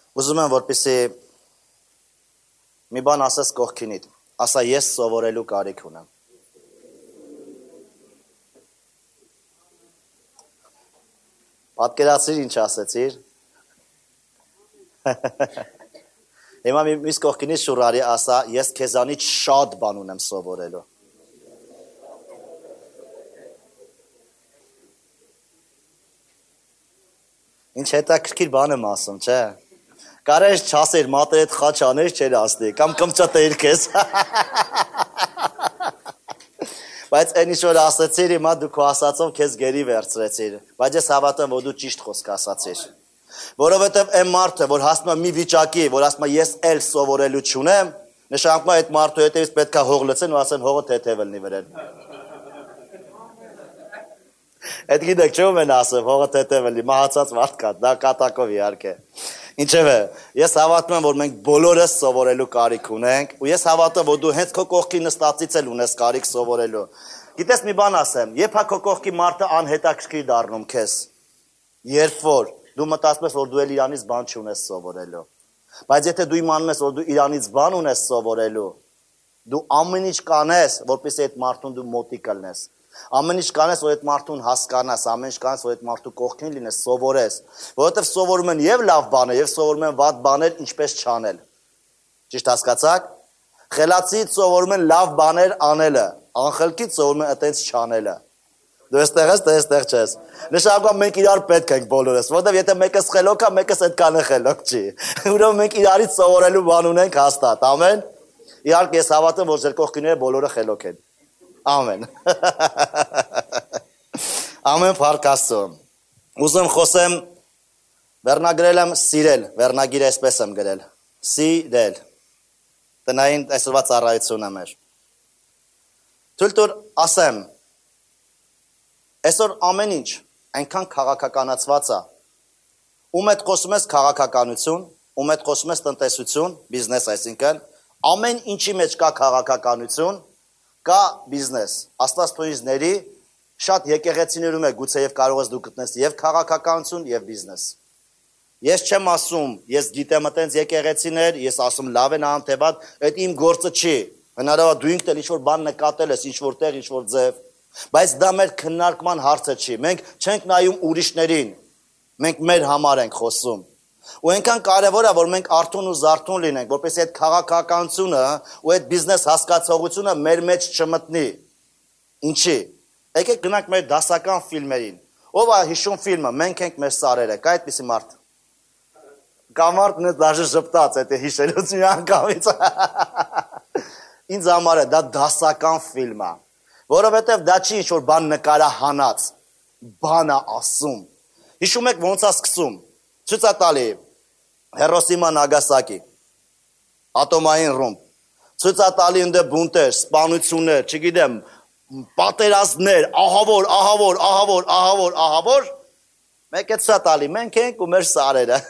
Ուզում եմ որպեսզի մի բան ասես կողքինիդ, ասա ես սովորելու կարիք ունեմ։ Պատկերացրիր ինչ ասեցիր։ Հիմա մյուս կողքինից շուռ արի ասա ես քեզանից շատ բան ունեմ սովորելու։ Ինչ հետաքրքիր բան եմ ասում, չէ՞։ Կարես չասեր մատը հետ խաչ աներ չեր ասնի, կամ կմճտեիր քեզ։ Բայց այն ինչ որ ասացիր, հիմա դու քո ասածով քեզ գերի վերցրեցիր, բայց ես հավատում որ դու ճիշտ խոսք ասացիր։ Որովհետև այն մարդը, որ հասնում է մի վիճակի, որ ասում է ես էլ սովորելու չունեմ, նշանակում է այդ մարդու հետևից պետք է հող լցեն ու ասեն հողը թեթև լինի վրան։ Այդ գիտեք չում են ասում, հողը թեթև լինի, մահացած մարդ կա, դա կատակով իհարկե։ Ինչևէ, ես հավատում եմ, որ մենք բոլորս սովորելու կարիք ունենք, ու ես հավատում եմ, որ դու հենց քո կողքի նստածից էլ ունես կարիք սովորելու։ Գիտես մի բան ասեմ, երբ հա քո կողքի մարդը անհետաքրքիր դառնում քեզ, երբ որ դու մտածում ես, որ դու էլ իրանից բան չունես սովորելու, բայց եթե դու իմանում ես, որ դու իրանից բան ունես սովորելու, դու ամեն ինչ կանես, որպեսզի այդ մարդուն դու մոտիկ կլնես։ Ամեն ինչ կանես, որ այդ մարդուն հասկանաս, ամեն ինչ կանես, որ այդ մարդու կողքին լինես, սովորես, որովհետև սովորում են եւ լավ բաներ, եւ սովորում են վատ բաներ, ինչպես չանել։ Ճիշտ հասկացաք։ Խելացիից սովորում են լավ բաներ անելը, անխելքից սովորում են այտենց չանելը։ Դու այստեղ ես, դու այստեղ չես։ Նշանակում է մենք իրար պետք ենք բոլորս, որովհետև եթե մեկս խելոք է, մեկս այդքանը խելոք չի։ Ուրեմն մենք իրարից սովորելու բան ունենք հաստատ։ Ամեն։ Իհարկե ես հավատում, որ ձեր կողքինները բոլորը խելոք են։ Ամեն։ Ամեն փառք Աստծուն։ Ուզում խոսեմ, վերնագրել եմ սիրել, վերնագիրը այսպես եմ գրել։ Սիրել։ Տնային այսօրվա ծառայությունն է մեր։ Թույլ տուր ասեմ, այսօր ամեն ինչ այնքան քաղաքականացված է։ Ում հետ խոսում ես քաղաքականություն, ում հետ խոսում ես տնտեսություն, բիզնես այսինքն, ամեն ինչի մեջ կա քաղաքականություն, կա բիզնես, Աստված թույզների շատ եկեղեցիներում է գուցե եւ կարող ես դու գտնես եւ քաղաքականություն եւ բիզնես։ Ես չեմ ասում, ես գիտեմ այտենց եկեղեցիներ, ես ասում լավ են անթեվատ, այդ իմ գործը չի։ Հնարավոր դու ինքդ էլ ինչ-որ բան նկատել ես, ինչ-որ տեղ, ինչ-որ ձև, բայց դա մեր քննարկման հարցը չի։ Մենք չենք նայում ուրիշներին, մենք մեր համար ենք խոսում։ Ու այնքան կարևոր է, որ մենք արթուն ու զարթուն լինենք, որպեսզի այդ քաղաքականությունը ու այդ բիզնես հասկացողությունը մեր մեջ չմտնի։ Ինչի։ Եկեք գնանք մեր դասական ֆիլմերին։ Ով է հիշում ֆիլմը, մենք ենք մեր սարերը, կա այդպիսի մարդ։ Կամարտն է դաժե ժպտաց, այդ է հիշելուց մի անգամից։ Ինձ համար է դա դասական ֆիլմ է, որովհետև դա չի ինչ-որ բան նկարահանած, բան է ասում։ Հիշում եք ոնց է սկսում։ Ցույց է տալի Հիրոսիմա Նագասակի, ատոմային ռումբ, ցույց է տալի ընդ բունտեր, սպանություններ, չգիտեմ, պատերազմներ, ահավոր, մեկ է ցույց է տալի, մենք ենք ու մեր սարերը։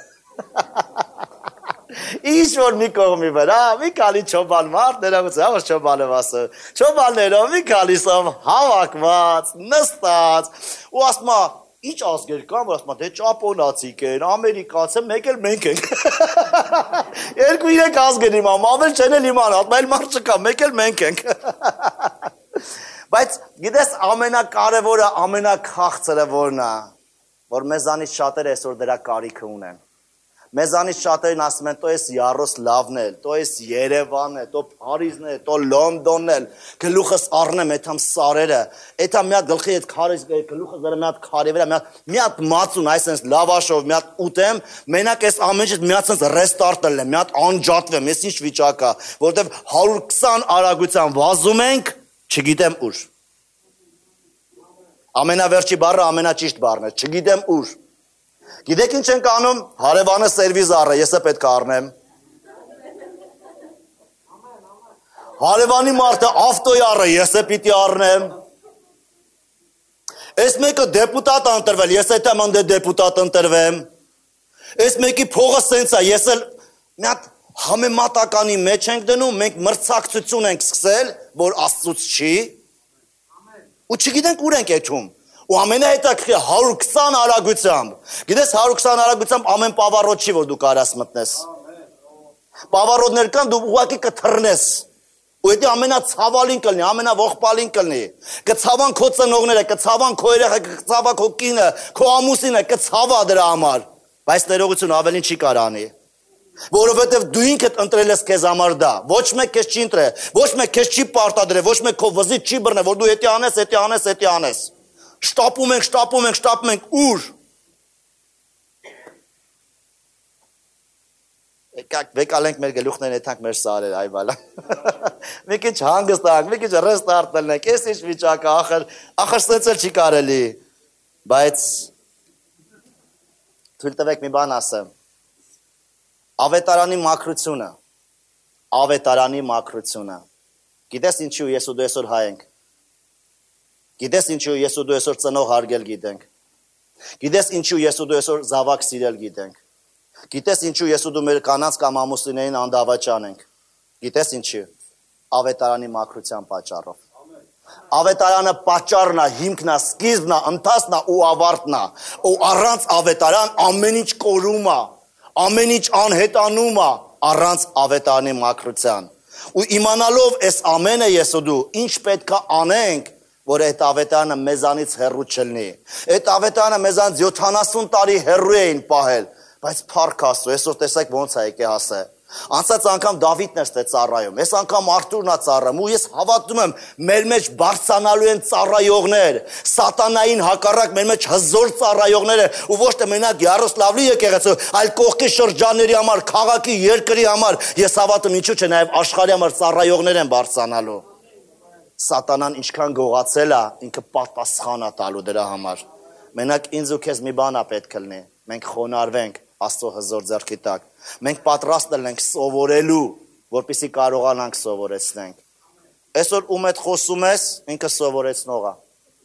Ինչ որ մի կողմի վրա, մի քանի չոբան մարդ, ներողություն, հա որ չոբան եմ ասում, չոբաններով մի քանիսով հավաքված, նստած, ու ասում է ինչ ազգեր կան, որ ասում է, դե ճապոնացիք են, ամերիկացի են, մեկ էլ մենք ենք։ Երկու իրեք ազգեր իմանում, ամեն չեն էլ իմանալ, այլ մարդ չկա, մեկ էլ մենք ենք։ Բայց գիտես ամենակարևորը, ամենաքաղցրը որն է, որ մեզանից շատերը այսօր դրա կարիքը ունեն։ Մեզանից շատերին ասում են, «Տո էս Յարոսլավն է, տո էս Երևանն է, տո Փարիզն է, տո Լոնդոնն է, գլուխս առնեմ այդամ սարերը, այդամ մի հատ գլխի այդ քարը գլուխը զրը մի հատ քարի վրա, մի հատ մածուն, այսպես լավաշով մի հատ ուտեմ, մենակ այս ամեն ինչ մի հատ sense ռեստարտ լեմ, մի հատ անջատվեմ, ես ինչ վիճակ է, որովհետև 120 արագության վազում ենք, չգիտեմ ուր։ Ամենավերջի բառը ամենաճիշտ բառն է, չգիտեմ ուր։ Գիտեք ինչ ենք անում, հարևանը սերվիզ առը, ես է պետք է առնեմ։ Հարևանի մարդը ավտոյ առը, ես է պիտի առնեմ։ Այս մեկը դեպուտատ ընտրվել, ես է թեմ ընդ դեպուտատ ընտրվեմ։ Այս մեկի փողը սենց է, ես էլ մի հատ համեմատականի մեջ ենք դնում, մենք մրցակցություն ենք սկսել, որ Աստծուց չի։ Ու չգիտենք ուր ենք եթում։ ու ամենահետաքրքիրը 120 արագությամբ։ Գիտես 120 արագությամբ ամեն պավառոտ չի, որ դու կարաս մտնես։ Պավառոտներ կան, դու ուղղակի կթռնես։ Ու դա ամենացավալին կլինի, ամենաողբալին կլինի։ Կցավան քո ծնողները, կցավան քո երեխա, կցավա քո կինը, քո ամուսինը, կցավա դրա համար։ Բայց ներողություն ավելին չի կարող անի։ Որովհետև դու ինքդ ընտրել ես քեզ համար դա։ Ոչ մեկ քեզ չի ընտրել, ոչ մեկ քեզ չի պարտադրել, ոչ մեկ քո վզից չի բռնել, որ դու հետի անես։ Շտապում ենք, ուր։ Վեկալենք մեր գլուխներն եթանք մեր սարեր, այ բալա։ Մի քիչ հանգստանք, մի քիչ ռեստարտ ելնենք, ես ինչ վիճակը, ախր ստեցել չի կարելի։ Բայց թույլ տվեք մի բան ասեմ։ Ավետարանի մաքրությունը։ Գիտես ինչու ես ու դու այսօր հայ ենք։ Գիտես ինչու ես ու դու այսօր ծնող հարգել գիտենք։ Գիտես ինչու ես ու դու այսօր զավակ սիրել գիտենք։ Գիտես ինչու ես ու դու մեր կանանց կամ ամուսիններին անդավաճան ենք։ Գիտես ինչու։ Ավետարանի մաքրության պատճառով։ Ավետարանը պատճառն է, հիմքն է, սկիզբն է, ընթացքն է ու ավարտն է։ Ու առանց ավետարան ամեն ինչ կորում է, ամեն ինչ անհետանում է առանց ավետարանի մաքրության։ Ու իմանալով այս ամենը ես ու դու ինչ պետք է անենք, որ այդ ավետարանը մեզանից հեռու չլինի։ Այդ ավետարանը մեզանից 70 տարի հեռու էին պահել, բայց փառք Աստծո, այսօր տեսեք ոնց է եկե հասե։ Անցած անգամ Դավիթն էր ծառայում, այս անգամ Արթուրն է ծառայում, ու ես հավատում եմ, մեր մեջ բարձրանալու են ծառայողներ, սատանային հակառակ մեր մեջ հզոր ծառայողներ են, ու ոչ թե մենակ Յարոսլավլի եկեղեցու, այլ կողքի շրջանների համար, քաղաքի, երկրի համար, ես հավատում ինչու՞ չէ, նաև աշխարհի համար ծառայողներ են բարձրանալու։ Սատանան ինչքան գողացել է, ինքը պատասխան է տալու դրա համար։ Մենակ ինձ ու քեզ մի բան է պետք լինի, մենք խոնարհվենք Աստծո հզոր ձեռքի տակ։ Մենք պատրաստ ենք սովորելու, որպեսզի կարողանանք սովորեցնենք։ Այսօր ում հետ խոսում ես, ինքը սովորեցնող է։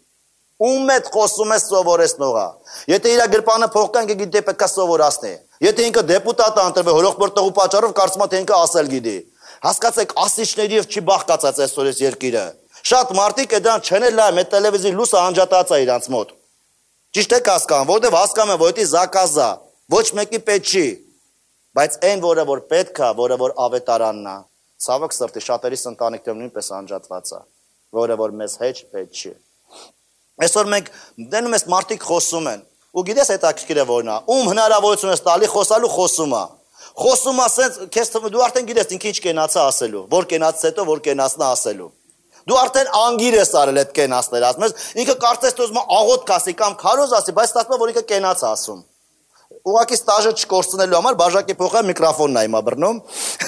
Ում հետ խոսում ես, սովորեցնող է։ Եթե իր գրպանը փոխկան, գիտի պետք է սովորացնի։ Եթե ինքը դեպուտատ է ընտրվել հորոխբորտողու պատճառով, կարծում եմ թե ինքը ասել գիտի։ Հասկացեք, ասիչներիով չի բաղկացած այսօր այս երկիրը։ Շատ մարդիկ դրան չեն լայմ, այդ տելևիզիոն լույսը անջատած է իրանց մոտ։ Ճիշտ է հասկանում, որտեվ հասկանում եմ, որ դա զակազ է, ոչ մեկի պետք չի, բայց այն որը որ պետք է, որը որ ավետարանն է, ցավոք սրտի շատերիս ընտանիքներում նույնպես անջատված է, որը որ մեզ հեչ պետք չի։ Այսօր մենք դնում ես մարդիկ խոսում են, ու գիտես հետաքրքիր է որն է, ում հնարավորություն ես տալի խոսալու խոսում է։ Խոսում ասենց, քեզ դու արդեն գիտես ինքը ինչ կենացա ասելու, որ կենացից հետո որ կենացնա ասելու։ Դու արդեն անգիր ես արել այդ կենացները ասում ես, ինքը կարծես թե ուզում է աղոտ կասի կամ քարոզ ասի, բայց ստացվում է որ ինքը կենաց է ասում։ Ուղղակի ստաժը չկորցնելու համար բաժակի փոխը միկրոֆոնն է հիմա բռնում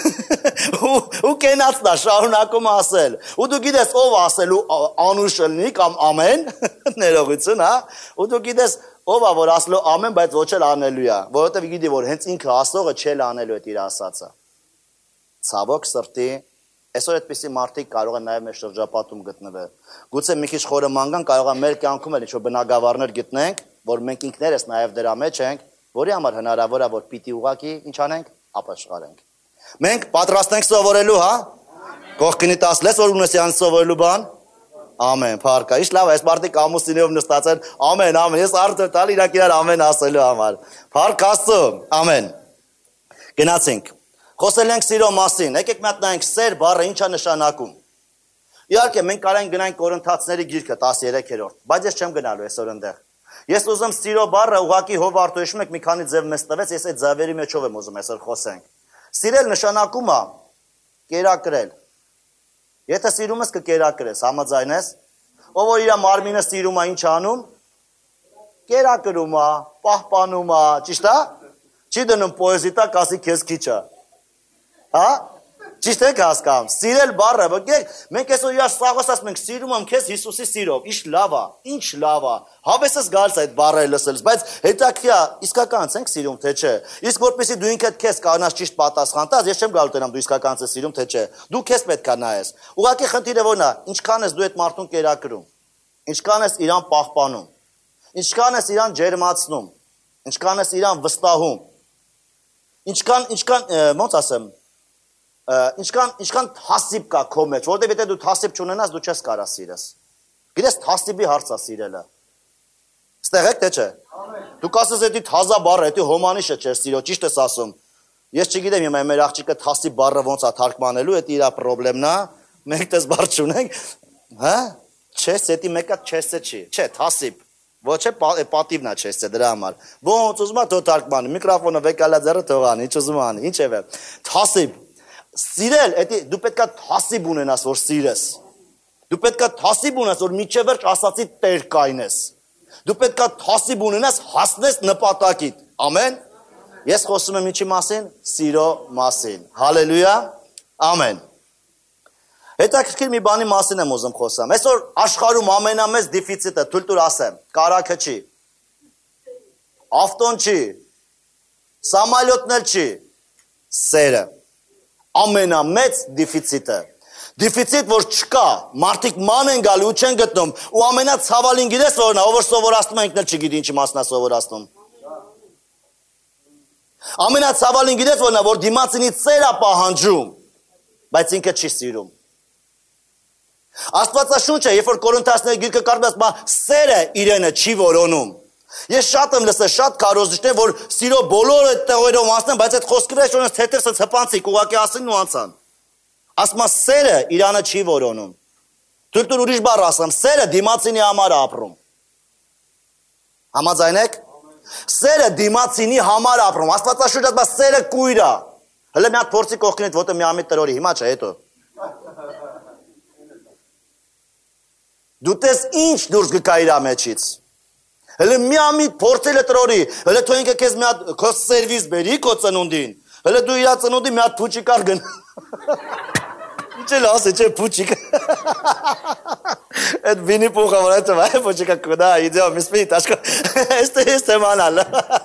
ու կենացն է շարունակում ասել։ Ու դու գիտես ով ասելու անուշը լինի կամ ամեն, ներողություն, հա, ու դու գիտես ով է որ ասելու ամեն, բայց ոչ էլ անելու է, որովհետև գիտի որ հենց ինքը ասողը չէ անելու այդ իր ասածը։ Ցավոք սրտի, այսօր այդպիսի մարդիկ կարող են նաև մեր շրջապատում գտնվել։ Գուցե մի քիչ խորը ման գան, կարող է մեր կյանքում էլ ինչ-որ բնագավառներ գտնենք, որ մենք ինքներս նաև դրա մեջ ենք, որի համար հնարավոր է որ պիտի ուղակի ինչ անենք, ապաշխարենք։ Մենք պատրաստ ենք սովորելու, հա։ Կողքինի 16 որ ունես յան սովորելու բան։ Ամեն, փառք, իշ լավ, այս մարդիկ ամուսինով նստած են, ամեն, ես արդեն տալ իրանք իրար ամեն ասելու համար։ Փառք Աստծո, ամեն։ Գնացինք։ Խոսել ենք սիրո մասին, եկեք մի հատ նայենք սեր բառը ինչ է նշանակում։ Իհարկե մենք կարող ենք գնանք Կորինթացիների գիրքը 13-րդ, բայց ես չեմ գնալու այսօր այնտեղ։ Ես ուզում սիրո բառը ուղղակի հովարդու հիշում եք մի քանի ձև մեզ տվեց, ես այդ ձևերի մեջով եմ ուզում այսօր խոսենք։ Սիրել նշանակում է կերակրել։ Եթե սիրում ես կկերակրես, համաձայն ես։ Ով որ իր մարմինը սիրում է, ինչ անում։ Կերակրում է, պահպանում է, ճիշտ է։ Չի դնում պոեզի տակ, ասի քեզ քիչ է։ Հա։ Ճիշտ եք հասկանում։ Սիրել բառը, մենք այսօր իրար սաղոս ասում ենք, սիրում եմ քեզ Հիսուսի սիրով։ Ինչ լավ է։ Հավեսս գալիս այդ բառը լսելուց, բայց հետաքրքիր է, իսկականից ենք սիրում թե չէ։ Իսկ որպեսզի դու ինքդ քեզ կանաս ճիշտ պատասխան տաս, ես չեմ գալու տենամ դու իսկականից ես սիրում թե չէ։ Դու քեզ պետք է նայես։ Ուղղակի խնդիրը ո՞րն է։ Ինչքան ես դու այդ մարդուն կերակրում։ Ինչքան ես իրան պահպանում։ Ինչքան ես իրան ջերմացնում։ Ինչքան ես իրան վստահում։ Ինչքան ոնց ասեմ, ինչքան թասիբ կա քո մեջ, որտեղ եթե դու թասիբ չունենաս, դու չես կարա սիրես։ Գիտես թասիբի հարց է սիրելը։ Ստեղ եք թե չէ։ Դուք ասես էդի թազա բառը, էդի հոմանիշը չէր սիրո, ճիշտ ես ասում։ Ես չգիտեմ հիմա մեր աղջիկը թասի բառը ոնց է թարգմանելու, դա իր խնդրեմն է, մենք դες բառ չունենք, հա? Չես, էդի մեկը չեսը չի։ Չէ, թասիպ։ Ոչ է պատիվնա չեսը դրա համար։ Ոնց ուզում է թող թարգմանի, միկրոֆոնը վեկալա ձեռը թողանի, ինչ ուզում անի, ինչ է վեր։ Թասիպ։ Սիրել, էդի դու պետքա թասիպ ունենաս, որ սիրես։ Դու պետքա թասիպ ունենաս, որ միջև վերջ ասացի տեր կայնես։ Դու պետքա թասիպ ունենաս, հասնես նպատակիդ։ Ամեն։ Ես խոսում եմ ինչի մասին, սիրո մասին։ Հալելույա, ամեն։ Հետաքրքիր մի բանի մասին եմ ուզում խոսամ։ Այսօր աշխարհում ամենամեծ դեֆիցիտը, թույլ տուր ասեմ, կարագը չի, ավտոն չի, սամալյոտն էլ չի, սերը։ Ամենամեծ դեֆիցիտը։ Դեֆիցիտ, որ չկա, մարդիկ ման են գալու ու չեն գտնում, ու ամենացավալին գիտես որն է, ով որ սովորացնում է ինքն էլ չգիտի ինչի մասն է սովորացնում։ Ամենացավալին գիտես որն է, որ դիմացինից սեր է պահանջում, բայց ինքը չի սիրում։ Աստվածաշունչը, երբ որ Կորինթացիների գիրքը կարդաս, սերը իրենը չի որոնում։ Ես շատ եմ լսել, շատ քարոզիչներ, որ սիրո բոլոր այդ տեղերով անցնեն, բայց այդ խոսքերը շոնես թեթևս հպանցիկ, ուղղակի ասին ու անցան։ Ասում է սերը իրանը չի որոնում։ Թույլ տուր ուրիշ բառ ասեմ, սերը դիմացինի համար է ապրում։ Համաձայն եք։ Սերը դիմացինի համար ապրում, Աստվածաշունչը ասում է սերը կույր է։ Հələ մի հատ փորձի կողքինդ ոտը մի ամիտ տրորի, հիմա չէ, հետո։ Դու տես ինչ դուրս գկա իր մեջից։ Հələ մի ամիտ փորձել է տրորի, հələ թող ինքը քեզ մի հատ քո սերվիս բերի քո ծնունդին։ Հələ դու իր ծնունդի մի հատ փուչիկ արգն։ Ինչ էլ ասե, չէ, փուչիկ։ Այդ վինի փոխը որ այդ վայ փուչիկը կուտա, իդեա միսպի տաշկա։ Este manal։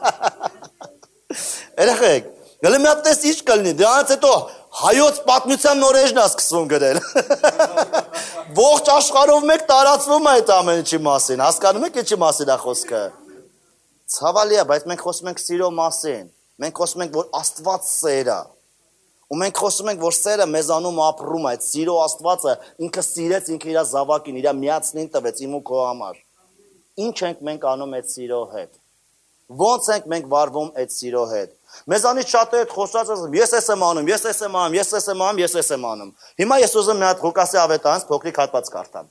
Երեխեք, հələ մի հատ տես ինչ կլինի, դրանից հետո հայոց պատմության նորեջն է սկսվում գրել։ Ողջ աշխարհով մեկ տարածվում է այդ ամեն ինչի մասին, հասկանում եք ինչի մասին է խոսքը։ Ցավալի է, բայց մենք խոսում ենք սիրո մասին։ Մենք խոսում ենք, որ Աստված սեր է։ Ու մենք խոսում ենք, որ սերը մեզանում ապրում է, այդ սիրո Աստվածը ինքը սիրեց ինքը իր զավակին, իր միածնին տվեց իմ ու քո համար։ Ինչ ենք մենք անում այդ սիրո հետ։ Ոնց ենք մենք վարվում այդ սիրո հետ։ Մեզանից շատերը խոսած ասում, ես եմ անում, ես եմ անում, ես եմ անում, ես եմ անում։ Հիմա ես ուզում մի հատ Ղուկասի ավետարանից փոքրիկ հատված կարդամ։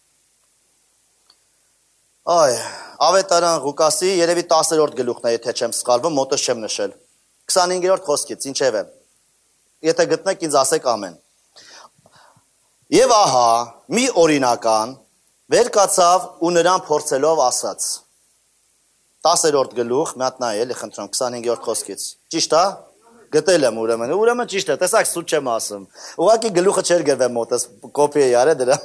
Այ, ավետարան Ղուկասի երևի 10-րդ գլուխն է, եթե չեմ սխալվում, մոտս չեմ նշել։ 25-րդ խոսքից, ինչև է։ Եթե գտնեք ինձ ասեք ամեն։ Եվ ահա, մի օրինական վեր կացավ ու նրան փորձելով ասաց։ 10-րդ գլուխ, մի հատ նայ, էլի խնդրում 25-րդ խոսքից։ Ճիշտ է։ Գտել եմ ուրեմն ճիշտ է, տեսակ սուտ չեմ ասում։ Ուղղակի գլուխը չէր գրվել մոտս, կոպի է արել դրա։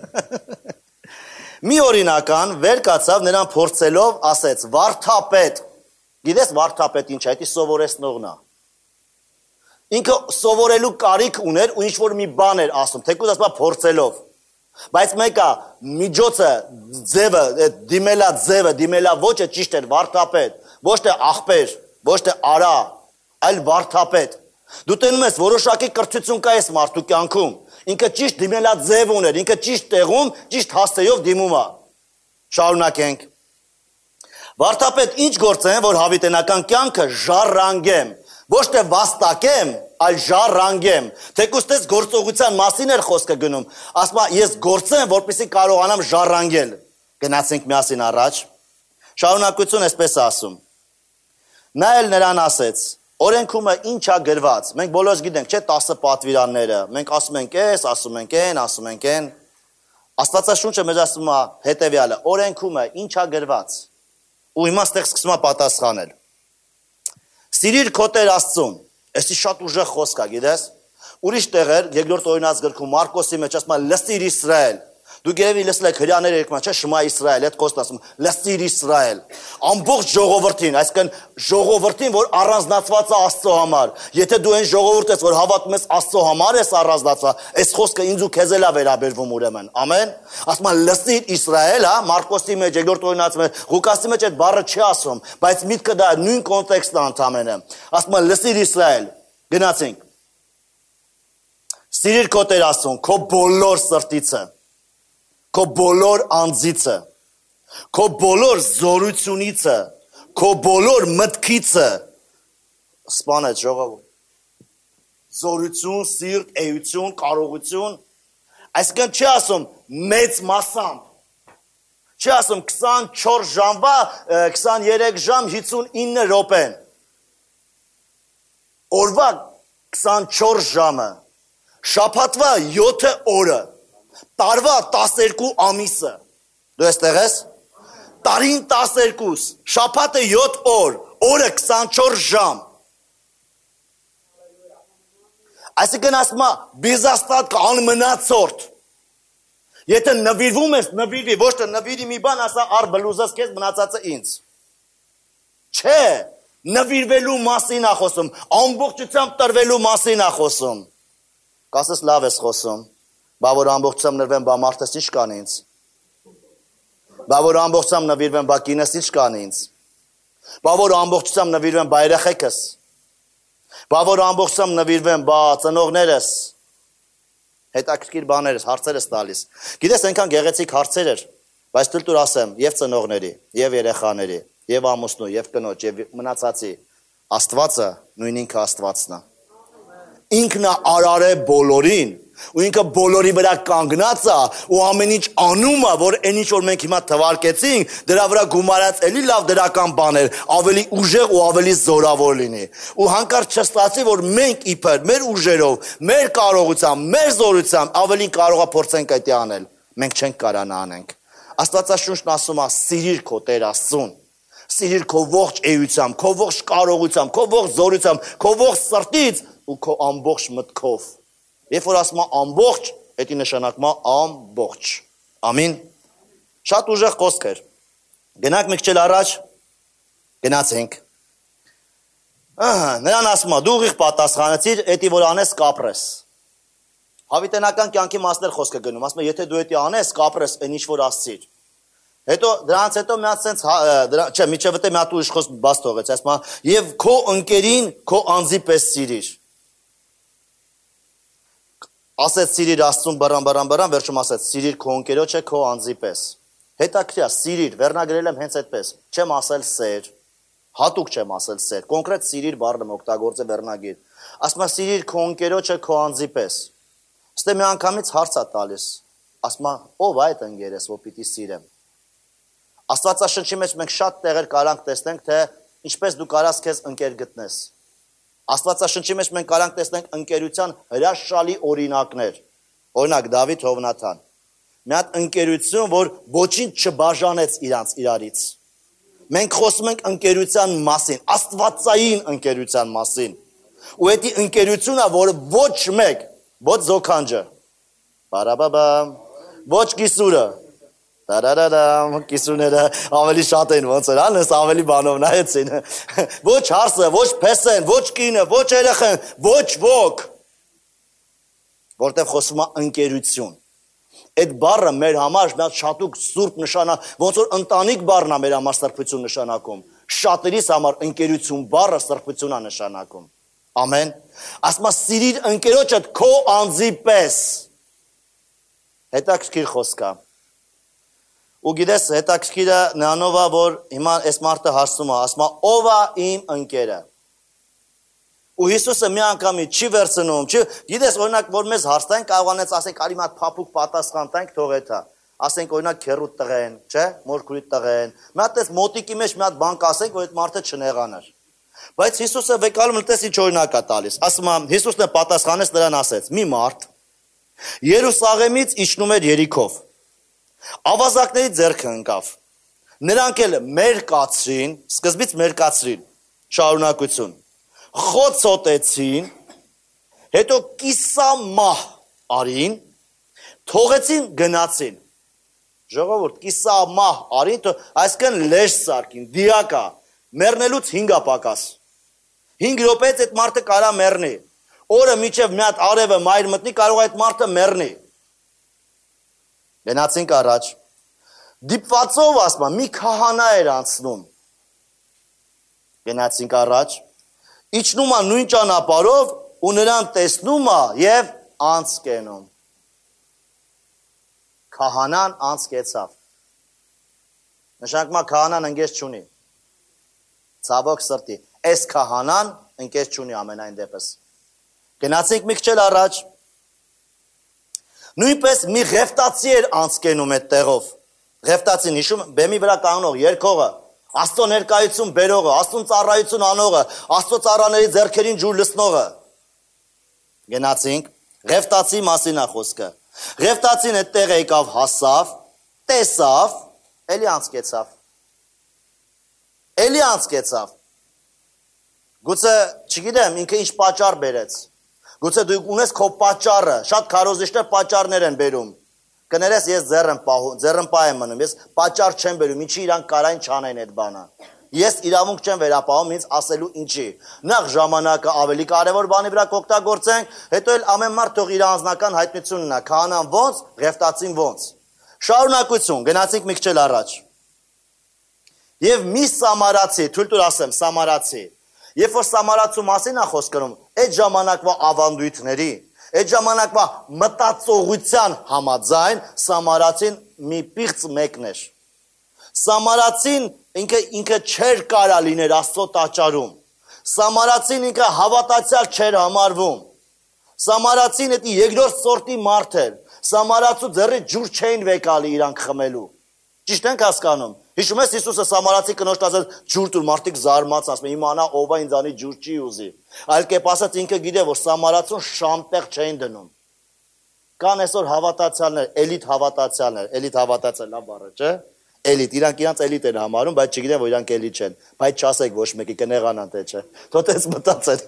Մի օրինական վեր կացավ նրան փորձելով ասեց. Վարդապետ։ Գիտես վարդապետ ինչ է, դա սովորեցնողն է։ Ինքը սովորելու կարիք ուներ ու ինչ որ մի բան էր ասում, թեկուզ ասում փորձելով։ Բայց մեկը միջոցը, ձևը, դիմելա ոչը ճիշտ էր վարդապետ, ոչ թե աղբեր, ոչ թե արա, այլ վարդապետ։ Դու տենում ես որոշակի կրթություն կա այս մարդու կյանքում։ Ինքը ճիշտ դիմելա ձև ուներ, ինքը ճիշտ տեղում, ճիշտ հասցեով դիմում է։ Շարունակենք։ Վարդապետ ինչ գործեն, որ հավիտենական կյանքը ժառանգեմ, ոչ թե վաստակեմ, այլ ժառանգեմ։ Թեկուզ տես գործողության մասին էր խոսքը գնում։ Ասում է ես գործեմ, որպեսզի կարողանամ ժառանգել։ Գնացինք միասին առաջ։ Շարունակություն էսպես ասում։ Նա էլ նրան ասեց. օրենքումը ինչ է գրված։ Մենք բոլորս գիտենք, չէ՞, 10 պատվիրանները։ Մենք ասում ենք էս, ասում ենք այն, ասում ենք այն։ Աստվածաշունչը մեզ ասում է հետևյալը. օրենքումը ինչ է գրված։ Ու հիմա ստեղ սկսում է պատասխանել։ Սիրիր քո Տեր Աստծուն։ Էսի շատ ուժեղ խոսք է, գիտես։ Ուրիշ տեղեր, երկրորդ օրինացագրքում Մարկոսի մեջ ասում է լսիր Իսրայել։ Դու գերեւի լսել եք հрьяաները եկման, չէ՞, Շմա Իսրայել, այդ խոսքն ասում, լսիր Իսրայել։ Ամբողջ ժողովրդին, այսինքն ժողովրդին, որ առանձնացված է Աստծո համար։ Եթե դու այն ժողովուրդ ես, որ հավատում ես Աստծո համար ես առանձնացված, այս խոսքը ինձ ու քեզ էլ է վերաբերվում ուրեմն։ Ամեն։ Ասում է լսիր Իսրայել, հա, Մարկոսի մեջ, երկրորդ օրինացում մեջ, Ղուկասի մեջ այդ բառը չի ասում, բայց միտքը դա նույն կոնտեքստն է ընդամենը։ Ասում է լսիր Իսրայել։ Գնացինք։ Սիրիր քո Տեր Աստծուն, քո բոլոր սրտիցը, քո բոլոր անձիցը, Քո բոլոր զորությունիցը, քո բոլոր մտքիցը սպանել ժողովուրդ։ Զորություն, սիրտ, էություն, կարողություն, այսինքն չի ասում մեծ մասամբ, չի ասում 24 ժամվա, 23 ժամ 59 րոպեն, օրվա 24 ժամը, շաբաթվա 7 օրը, տարվա 12 ամիսը, դու այստեղ ես, տարին 12, շաբաթը 7 օր, օրը 24 ժամ, այսինքն ասում է բիզաստատ անմնացորդ, եթե նվիրվում ես, նվիրվի, ոչ թե նվիրի մի բան, ասա առ բլուզս քեզ մնացածը ինձ, չէ, նվիրվելու մասին է խոսում, ամբողջությամբ տրվելու մասին է խոսում, կասես լավ ես խոսում, բա որ ամբողջությամբ նրվեմ, բա մարդս ինչ կան ինձ, բա որ ամբողջությամբ նվիրվեմ, բա կինս ինչ կան ինձ, բա որ ամբողջությամբ նվիրվեմ, բա երեխեքս, բա որ ամբողջությամբ նվիրվեմ, բա ծնողներս, հետաքրքիր բաներս, հարցերս տալիս, գիտես այնքան գեղեցիկ հարցեր էր, բայց թույլ տուր ասեմ, եւ ծնողների, եւ երեխաների, եւ ամուսնու, եւ կնոջ, եւ մնացածի, Աստվածը նույն ինքը Աստվածն է, ինքն է արարե բոլորին, ու ինքը բոլորի վրա կանգնած է, ու ամեն ինչ անում է, որ այն ինչ որ մենք հիմա թվարկեցինք, դրա վրա գումարած էլի լավ դրական բաներ, ավելի ուժեղ ու ավելի զորավոր լինի, ու հանկարծ չստացի, որ մենք իբր, մեր ուժերով, մեր կարողությամբ, մեր զորությամբ, ավելին կարող է փորձենք այդ անել, մենք չենք կարողանա անենք, Աստվածաշունչն ասում է, սիրիր քո Տեր Աստծուն, սիրիր քո ողջ էությամբ, քո ողջ կարողությամբ, քո ողջ զորությամբ, քո ողջ սրտից ու քո ամբողջ մտքով, երբ որ ասում է ամբողջ, դա նշանակում է ամբողջ, ամին, շատ ուժեղ խոսք էր, գնանք մեկ չել առաջ, գնացինք, նրան ասում է, դու ուղիղ պատասխանեցիր, դա որ անես կապրես, հավիտենական կյանքի մասներ խոսքը գնում, ասում է, եթե դու դա անես, կապրես, այն ինչ որ ասցիր, հետո դրանից հետո մի հատ սենց, չէ, միջև մի հատ ուրիշ խոսք բաց թողեց, ասում է, եւ քո ընկերին, քո անձի պես սիրիր, ասեց սիրիր Աստծուն բռան, վերջում ասեց սիրիր քո ընկերոջը քո անձի պես, հետաքրքիր է, սիրիր, վերնագրել եմ հենց այդպես, չեմ ասել սեր, հատուկ չեմ ասել սեր, կոնկրետ սիրիր բառը օգտագործե վերնագիր, ասում է սիրիր քո ընկերոջը քո անձի պես, ստե մի անգամից հարց է տալիս, ասում է ով այդ ընկերս, որ պիտի սիրեմ, Աստվածաշնչի մեջ մենք շատ տեղեր կարանք տեսնենք, թե ինչպես դու կարաս քեզ ընկեր գտնես, Աստվածաշնչի մեջ մենք կարանք տեսնենք ընկերության հրաշալի օրինակներ, օրինակ Դավիթ Հովնաթան, մի հատ ընկերություն, որ ոչինչ չբաժանեց իրարից, մենք խոսում ենք ընկերության մասին, աստվածային ընկերության մասին, ու դա ընկերությունն է, որ ոչ մեկ, ոչ զոքանջը, բարաբաբամ, ոչ կիսուրը, տարարարամ, կիսուները ավելի շատ են ոնց էր, անես ավելի բանով նայեցին, ոչ հարսը, ոչ փեսեն, ոչ կինը, ոչ երեխեն, ոչ ոք, որտեղ խոսում է ընկերություն, այդ բառը մեր համար մի հատ շատուկ սուրբ նշանակ, ոնց որ ընտանիք բառն է մեր համար սրբություն նշանակում, շատերիս համար ընկերություն բառը սրբություն է նշանակում, ամեն, ասում է սիրիր ընկերոջդ քո անձի պես, հետաքրքիր խոսք է, ու գիտես հետաքրքիրը նրանով է, որ հիմա այս մարդը հարցնում է, ասում է ով է իմ ընկերը, ու Հիսուսը մի անգամի չի վերցնում, գիտես օրինակ որ մեզ հարցնեն կարողանեց ասենք արի մի հատ փափուկ պատասխան տանք թող էթա, ասենք օրինակ քերուտ տղեն, չէ, մորքուրի տղեն, մի հատ էս մոտիկի մեջ մի հատ բան կասենք, որ այդ մարդը չնեղանար, բայց Հիսուսը վեկալում լտես ինչ օրինակ է տալիս, ասում է Հիսուսն է պատասխանեց նրան ասեց, մի մարդ Երուսաղեմից իջնում էր Երիքով, ավազակների ձեռքը ընկավ, նրանք էլ մերկացրին, սկզբից մերկացրին, շարունակություն, խոցոտեցին, հետո կիսամահ արին, թողեցին գնացին, ժողովուրդ, կիսամահ արին, այսքան լեշ սարքին, դիակա, մեռնելուց 5 պակաս, 5 րոպեից այդ մարդը կարա մեռնի, օրը միջև մի հատ արևը մայր մտնի, կարող այդ մարդը մեռնի, գնացինք առաջ, դիպվածով ասма, մի քահանա էր անցնում, գնացինք առաջ, իջնում է նույն ճանապարհով ու նրան տեսնում է եւ անց կենում, քահանան անց կեցավ, Նշանակում է քահանան ընկես չունի։ Ցավոք սրտի, այս քահանան ընկես չունի ամենայն դեպս։ Գնացինք մի քիչ առաջ։ Նույնպես մի ղեֆտացի էր անցկենում այդ տեղով։ Ղեֆտացին հիշում բեմի վրա կանգնող երկողը, Աստծո ներկայություն բերողը, Աստծուն ծառայություն անողը, Աստծո ծառաների ձեռքերին ջուր լցնողը։ Գնացինք, ղեֆտացի մասին է խոսքը։ Ղեֆտացին այդ տեղը եկավ, հասավ, տեսավ, էլի անցկեցավ։ Գուցե, չգիտեմ, ինքը ինչ պատճառ բերեց։ Գուցե դու ունես քո պատճառը, շատ քարոզիչներ պատճառներ են բերում։ Կներես ես ձեռն պահ եմ մնում, ես պատճառ չեմ բերում, ինչի իրանք կարային չանեն այդ բանը։ Ես իրավունք չեմ վերապահում ինձ ասելու ինչի։ Նախ ժամանակը ավելի կարևոր բանի վրա կօգտագործենք, հետո էլ ամեն մարդ թող իր անձնական հայտնությունն ունենա, քահանան ոնց, ղեֆտացին ոնց։ Շարունակություն, գնացինք մի քիչ առաջ։ Եվ մի սամարացի, թույլ տուր ասեմ, սամարացի, երբ որ սամարացու մասին է խոսք կրում, այդ ժամանակվա ավանդույթների, այդ ժամանակվա մտածողության համաձայն սամարացին մի պիղծ մեկն էր։ Սամարացին ինքը չէր կարա լիներ Աստծո տաճարում։ Սամարացին ինքը հավատացյալ չէր համարվում։ Սամարացին էդի երկրորդ սորտի մարդ էր։ Սամարացու ձեռի ջուր չէին վեկալի իրանք խմելու։ Ճիշտ ենք հասկանում։ Հիշում ես Հիսուսը սամարացի կնոջն ասել ջուր տուր, մարդիկ զարմաց ասում են իմանա ով է ինձանի ջուր չի ուզի։ Այլ կերպ ասած ինքը գիտե որ սամարացուն շամտեղ չէին դնում։ Կան այսօր հավատացյալներ, էլիտ հավատացյալ լավ բառը, չէ՞։ Էլիտ, իրանք իրանց էլիտ են համարում, բայց չգիտեն որ իրանք էլիտ չեն։ Բայց չասեք ոչ մեկի կնեղանան թե չէ։ Թող տես մտածեն։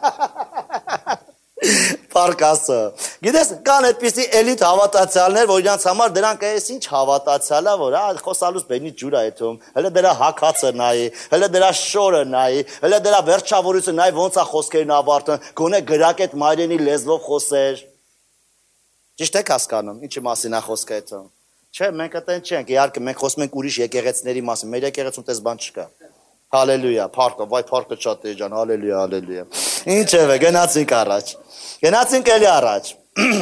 Պարկասը։ Գիտես, կան այդպիսի էլիտ հավատացյալներ, որ իրանց համար դրանք էս ինչ հավատացյալ է, որ խոսալուց բենի ջուր է այդում, հələ դրա հակացը նայի, հələ դրա շորը նայի, հələ դրա վերջավորությունը նայի, ոնց է խոսքերն ավարտն, գոնե գրակ այդ մայրենի լեզվով խոսեր։ Ճիշտ եք հասկանում, ինչի մասին է խոսքը այդում։ Չէ, մենք այդտեղ չենք, իհարկե մենք խոսում ենք ուրիշ եկեղեցիների մասին, մեր եկեղեցում տես բան չկա։ Հալելույա, փառքը, վայ փառքը շատ է ջան, հալելույա, հալելույա։ Ինչևէ, գնացինք առաջ։ Գնացինք էլի առաջ։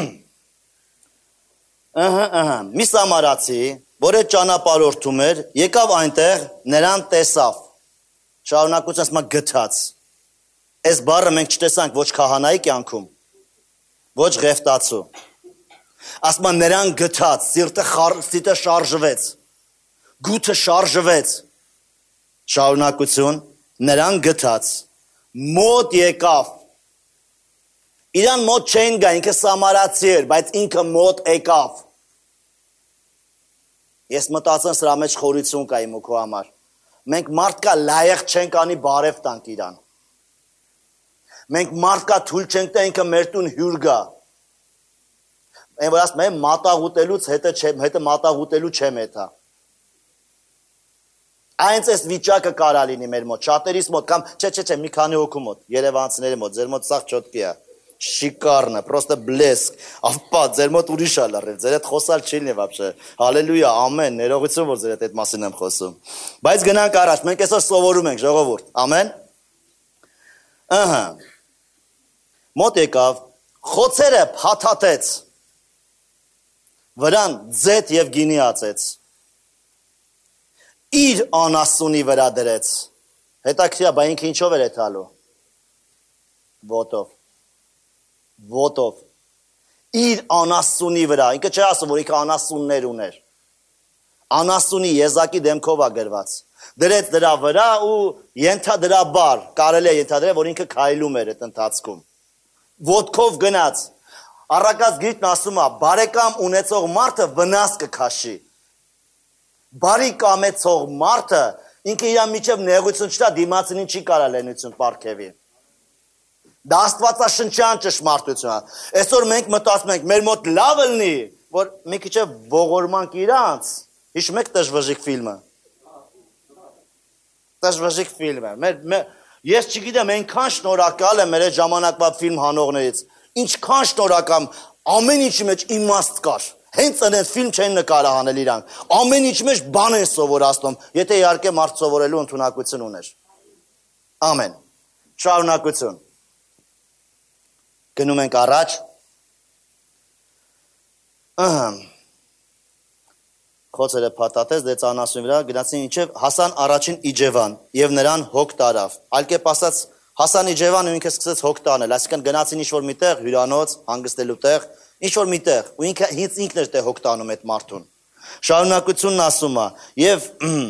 Մի սամարացի, որ այդ ճանապարհորդում էր, եկավ այնտեղ, նրան տեսավ։ Շարունակություն ասում է գթած։ Այս բառը մենք չտեսանք ոչ քահանայի կյանքում, ոչ ղեֆտացու։ Ասում է նրան գթած, սիրտը շարժվեց։ Գութը շարժվեց։ Շարունակություն, նրան գթած, մոտ եկավ։ Իրան մոտ չէին գա, ինքը սամարացի էր, բայց ինքը մոտ եկավ։ Ես մտածեմ սրա մեջ խորություն կա իմ ու քո համար։ Մենք մարդկա լայեղ չենք անի բարև տանք իրան։ Մենք մարդկա թույլ չենք տա ինքը մեր տուն հյուր գա։ Այն որ ասում եմ մատաղուտելուց հետը մատաղուտելու չեմ էթա։ Այնց այս վիճակը կարա լինի մեր մոտ, շատերիս մոտ, կամ չէ, մի քանի հոգու մոտ, երևանցիների մոտ, ձեր մոտ սաղ չոտկի է, շիկարնը, պրոստը բլեսկ, ավպա, ձեր մոտ ուրիշ է լռել, ձեր հետ խոսալ չի լինի վաբշե, հալելույա, ամեն, ներողություն, որ ձեր հետ այդ մասին եմ խոսում, բայց գնանք առաջ, մենք այսօր սովորում ենք, ժողովուրդ, ամեն, մոտ եկավ, խոցերը փաթաթեց, վրան ձետ և գինի ածեց, իր անասունի վրա դրեց, հետաքրքիր, բա ինքը ինչով էր էթալու, ոտով, իր անասունի վրա, ինքը չէ ասում, որ ինքը անասուններ ուներ, անասունի եզակի դեմքով է գրված, դրեց դրա վրա ու ենթադրաբար, կարելի է ենթադրել, որ ինքը քայլում էր այդ ընթացքում, ոտքով գնաց, առակած գիրքն ասում է, բարեկամ ունեցող մարդը վնաս կքաշի, բարի կամեցող մարդը ինքը իր միջև նեղություն չտա, դիմացինին չի կարա լենություն պարգևի։ Դա աստվածաշնչյան ճշմարտություն է։ Այսօր մենք մտածում ենք, մեր մոտ լավ լինի, որ մի քիչ ողորմանք իրանց։ Հիշում եք Տժվժիկ ֆիլմը։ Տժվժիկ ֆիլմը։ Ես չգիտեմ, այնքան շնորհակալ եմ մեր այդ ժամանակվա ֆիլմ հանողներից։ Ինչքան շնորհակալ, ամեն ինչի մեջ իմաստ կար։ Հենց այդ ֆիլմ չեն նկարահանել իրանք։ Ամեն ինչ մեջ բան են սովորացնում, եթե իհարկե մարդ սովորելու ընդունակություն ուներ։ Ամեն։ Շարունակություն։ Գնում ենք առաջ։ խոցերը փաթաթեց դե ծանասուն վրա գնացին ինչև հասան առաջին Իջևան եւ նրան հոգ տարավ այլ կերպ ասած հասան Իջևան ու ինքը սկսեց հոգ տանել այսինքն գնացին ինչ որ միտեղ հյուրանոց հանգստելու տեղ ինչ որ միտեղ ու ինքը ինքն էր դե հոգ տանում այդ մարդուն շարունակությունն ասում է եւ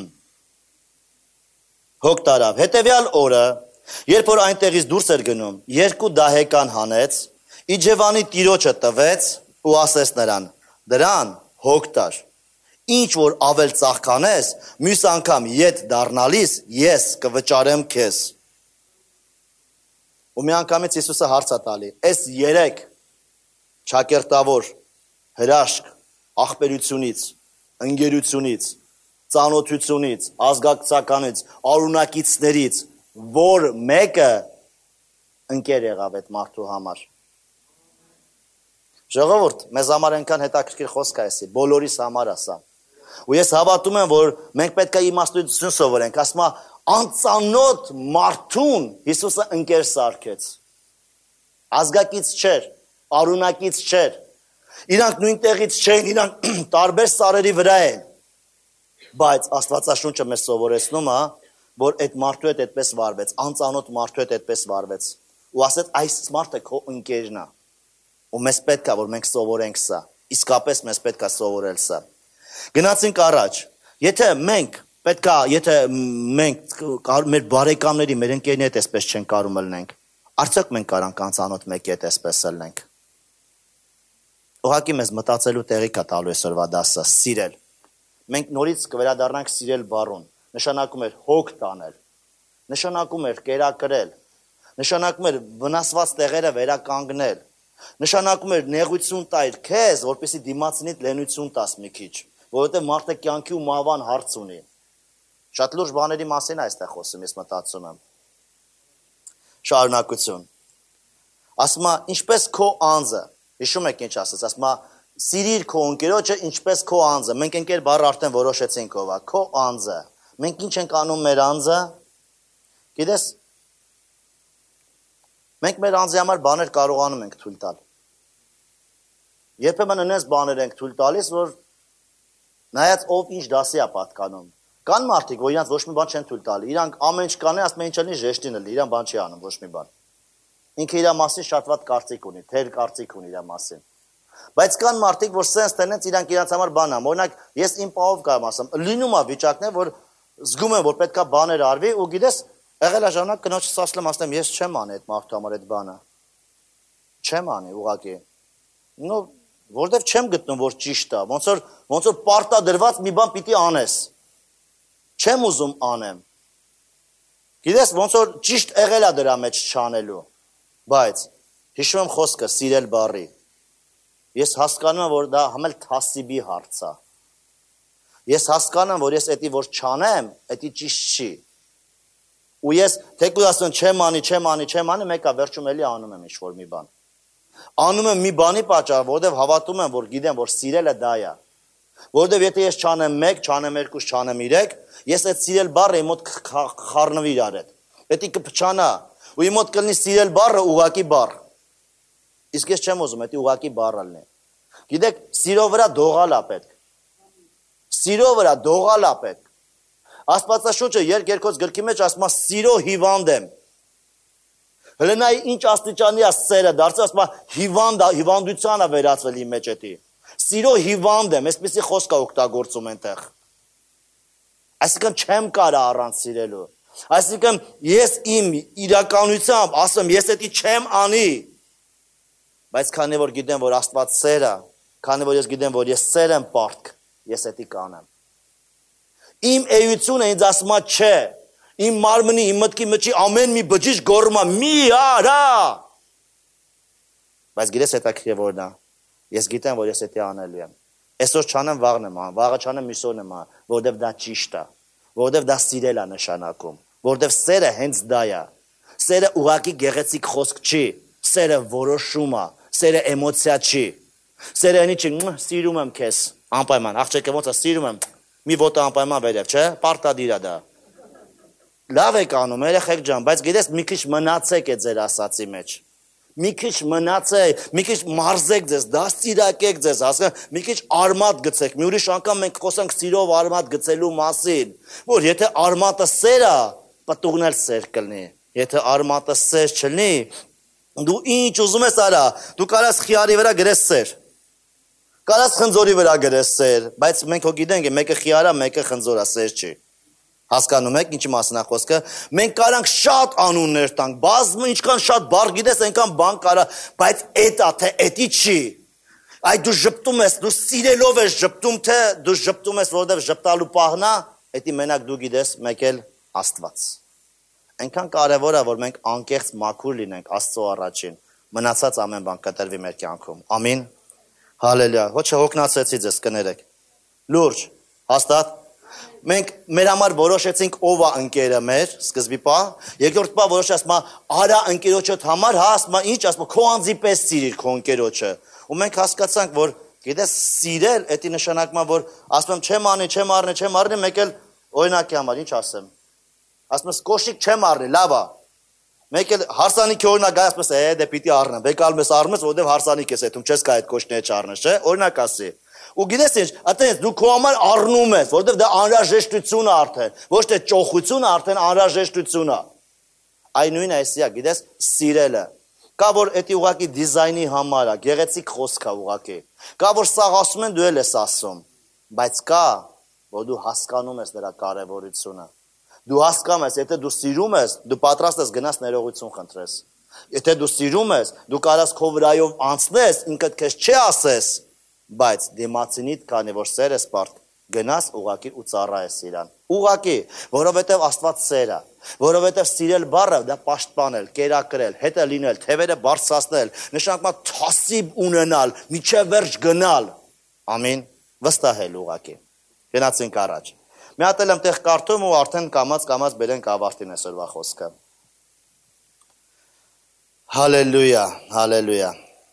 հոգ տարավ հետեւյալ օրը երբ որ այնտեղից դուրս էր գնում երկու դահեկան հանեց Իջևանի տիրոջը տվեց ու ասեց նրան դրան հոգ տար ինչ որ ավել ծաղկանես մյուս անգամ ետ դառնալիս ես կվճարեմ քեզ ու մի անգամից Հիսուսը հարց է տալի այս 3 ճակերտավոր հրաշք աղբերությունից ընկերությունից ծանոթությունից ազգակցականից արունակիցներից որ մեկը ընկեր եղավ այդ մարդու համար ժողովուրդ մեզ համար այնքան հետաքրքիր խոսք է էսի բոլորիս համար ասա ու ես հավատում եմ որ մենք պետք է իմաստություն սովորենք ասում է անծանոթ մարդուն Հիսուսը ընկեր սարքեց ազգակից չէր արունակից չէր իրանք նույն տեղից չեն իրանք տարբեր սարերի վրա են բայց Աստվածաշունչը մեզ սովորեցնում է որ այդ մարդու հետ այդպես վարվեց անծանոթ մարդու հետ այդպես վարվեց ու ասեց այս մարդը քո ընկերն է ու մեզ պետք է որ մենք սովորենք սա իսկապես մեզ պետք է սովորել սա գնացինք առաջ եթե մենք պետք է եթե մենք մեր բարեկամների մեր ընկերների հետ այսպես չեն կարում ելնենք արդյոք մենք կարանք անծանոթ մեկի հետ այսպես ելնենք ուղղակի մեզ մտածելու տեղի կա տալու այսօրվա դասը սիրել մենք նորից կվերադառնանք սիրել բառուն նշանակում էր հոգ տանել նշանակում էր կերակրել նշանակում էր վնասված տեղերը վերականգնել նշանակում էր նեղություն տայր քեզ որպեսզի դիմացինիդ լենություն տաս մի քիչ որովհետև մարդը կյանքի ու մահվան հարց ունի շատ լուրջ բաների մասին այստեղ խոսում ես մտածում եմ շարունակություն ասում է ինչպես քո անձը հիշում եք ինչ ասած ասում է սիրիր քո ընկերոջը ինչպես քո անձը մենք ընկեր բառը արդեն որոշեցինք ով է քո անձը մենք ինչ ենք անում մեր անձը գիտես մենք մեր անձի համար բաներ կարողանում ենք թույլ տալ երբեմն այնպես բաներ ենք թույլ տալիս որ նայած ով ինչ դասի է պատկանում կան մարդիկ որ իրանց ոչ մի բան չեն թույլ տալի իրանք ամեն ինչ կանեն ասում են ինչ լինի ժեշտին լինի իրան բան չի անում ոչ մի բան ինքը իր մասին շատ վատ կարծիք ունի թեր կարծիք ունի իր մասին բայց կան մարդիկ որ սենց տենենց իրանք իրաց համար բան ամ օրինակ ես իմ պահով կամ ասեմ լինում է վիճակներ որ զգում եմ որ պետքա բաներ արվի ու գիտես եղել է ժամանակ կնոջս ասեմ ես չեմ անի այդ մարդու համար այդ բանը չեմ անի ուղղակի նո որտեվ չեմ գտնում որ ճիշտ է ոնց որ պարտադրված մի բան պիտի անես չեմ ուզում անեմ գիտես ոնց որ ճիշտ եղել է դրա մեջ չանելու բայց հիշում եմ խոսքը սիրել բառի ես հասկանում եմ որ դա համել թասիբի հարց է ես հասկանում եմ որ ես էդի որ չանեմ էդի ճիշտ չի ու ես թեկուզ ասում չեմ անի մեկը վերջում էլի անում եմ ինչ որ մի բան անում եմ մի բանի պատճառ որովհետև հավատում եմ որ գիտեմ որ սիրելը դա է որովհետև եթե ես չանեմ 1 չանեմ 2 չանեմ 3 ես այդ սիրել բառը իմ մոտ խառնվի իրար հետ էդի կփչանա ու իմ մոտ կլինի սիրել բառը ուղակի բառ իսկ ես չեմ ուզում էդի ուղակի բառը լինի գիտեք սիրո վրա դողալ է պետք սիրո վրա դողալ է պետք Աստվածաշունչը երկերկոց գրքի մեջ ասում է սիրո հիվանդ եմ հլնայի ինչ աստիճանի է սերը դարձել ասում է հիվանդության է վերածվել իմ մեջ էդի սիրո հիվանդ եմ այսպեսի խոսք է օգտագործում այնտեղ այսինքն չեմ կարա առանց սիրելու այսինքն ես իմ իրականությամբ ասեմ ես էդի չեմ անի բայց քանի որ գիտեմ որ Աստված սեր է քանի որ ես գիտեմ որ ես սեր եմ պարտք ես էդի կանեմ Իմ էությունը ինձ ասում է չէ, իմ մարմնի, իմ մտքի մեջ ամեն մի բջիջ գոռում է մի արա։ Բայց գիտես հետաքրքիր որն է։ Ես գիտեմ որ ես էդի անելու եմ։ Այսօր չանեմ վաղն եմ ան, վաղը չանեմ մյուսօրն եմ ան, որովհետև դա ճիշտ է, որովհետև դա սիրել է նշանակում, որովհետև սերը հենց դա է։ Սերը ուղղակի գեղեցիկ խոսք չի, սերը որոշում է, սերը էմոցիա չի։ Սերը այնի չի, սիրում եմ քեզ, անպայման, աղջիկը ոնց է սիրում եմ Մի ոտը անպայման վերև, չէ, պարտադիր է դա։ Լավ եք անում, երեխեք ջան, բայց գիտես մի քիչ մնացեք է ձեր ասացի մեջ։ մի քիչ մնացեք, մի քիչ մարզեք ձեզ, դաստիարակեք ձեզ, հասկանաք, մի քիչ արմատ գցեք։ Մի ուրիշ անգամ մենք խոսանք սիրով արմատ գցելու մասին, որ եթե արմատը սեր է, պտուղն էլ սեր կլինի։ Եթե արմատը սեր չլինի, դու ինչ ուզում ես արա, դու կարաս խիարի վրա գրես սեր։ Կարաս խնձորի վրա գրես սեր, բայց մենք հո գիտենք, մեկը խիարա, մեկը խնձորա, սեր չի։ Հասկանում եք ինչի մասին է խոսքը։ Մենք կարանք շատ անուններ տանք, բազմը ինչքան շատ բառ գիտես, այնքան բան կարա, բայց էտա թե էտի չի։ Այդ դու ժպտում ես, դու սիրելով ես ժպտում, թե դու ժպտում ես, որովհետև ժպտալու պահն է, էտի մենակ դու գիտես, մեկ էլ Աստված։ Այնքան կարևոր է, որ մենք անկեղծ մաքուր լինենք Աստծո առաջին, մնացած ամեն բան կտրվի մեր կյանքում։ Ամին։ Հալելույա։ Ոչ հոգնածեցի ձեզ կներեք։ Լուրջ, հաստատ։ Մենք մեր համար որոշեցինք ով է ընկերը մեր, սկզբի պա, երկրորդ պա որոշեցինք, ասма արա ընկերոջդ համար, հա, ասма ինչ, ասма քո անձի պես սիրիր քո ընկերոջը։ Ու մենք հասկացանք, որ գիտես սիրել, դա նշանակում է, որ ասում եմ չեմ առնի, մեկ էլ օրինակի համար, ինչ ասեմ։ Ասում եմ կոշիկ չեմ առնի, լավ է։ Մեկ էլ հարսանիքի օրինակ ասում ես, դե պիտի առնեմ, բեկալում ես առնես, որովհետև հարսանիք ես այդում, չես կա այդ կոշիկները չառնես, չէ՞, օրինակ ասի։ Ու գիտես ինչ, այտենց դու քո համար առնում ես, որովհետև դա անհրաժեշտություն է արդեն, ոչ թե ճոխություն է, արդեն անհրաժեշտություն է։ Այն նույնն է էսիա, գիտես, սիրելը։ Կա որ էդի ուղակի դիզայնի համար է, գեղեցիկ խոսք է ուղակի։ Կա որ սաղ ասում են, դու էլ ես ասում, բայց կա, որ դու հասկանում ես դրա կարևորությունը։ Դու հասկանում ես, եթե դու սիրում ես, դու պատրաստ ես գնաս ներողություն խնդրես։ Եթե դու սիրում ես, դու կարաս քո վրայով անցնես, ինքդ քեզ չի ասես, բայց դիմացինիդ քանի որ սեր ես բարդ, գնաս ուղակի ու ծառայես իրան։ Ուղակի, որովհետև Աստված սեր է, որովհետև սիրել բառը դա պաշտպանել, կերակրել, հետը լինել, թևերը բարձրացնել, նշանակում է թասիբ ունենալ, միջև վերջ գնալ։ Ամին, վստահել ուղակի։ Գնացինք առաջ։ Մի հատ եմ տեղ կարդում ու արդեն կամաց բերենք ավարտին այսօրվա խոսքը։ Հալելույա, հալելույա։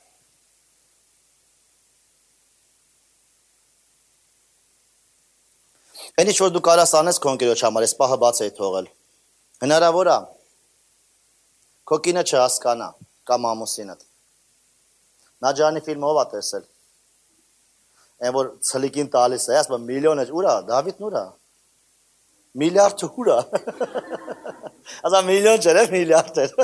Այն ինչ որ դու կարաս անես քո ընկերոջ համար, այս պահը բաց էի թողել։ Հնարավոր է քո կինը չհասկանա կամ ամուսինդ։ Նաջանի ֆիլմը ով է տեսել։ Այն որ ցլիկին տալիս է, ասում միլիոն է, ուր է, Դավիթն ուր է։ Միլիարդ ուր է։ Ասա միլիոն չէ, միլիարդ էր։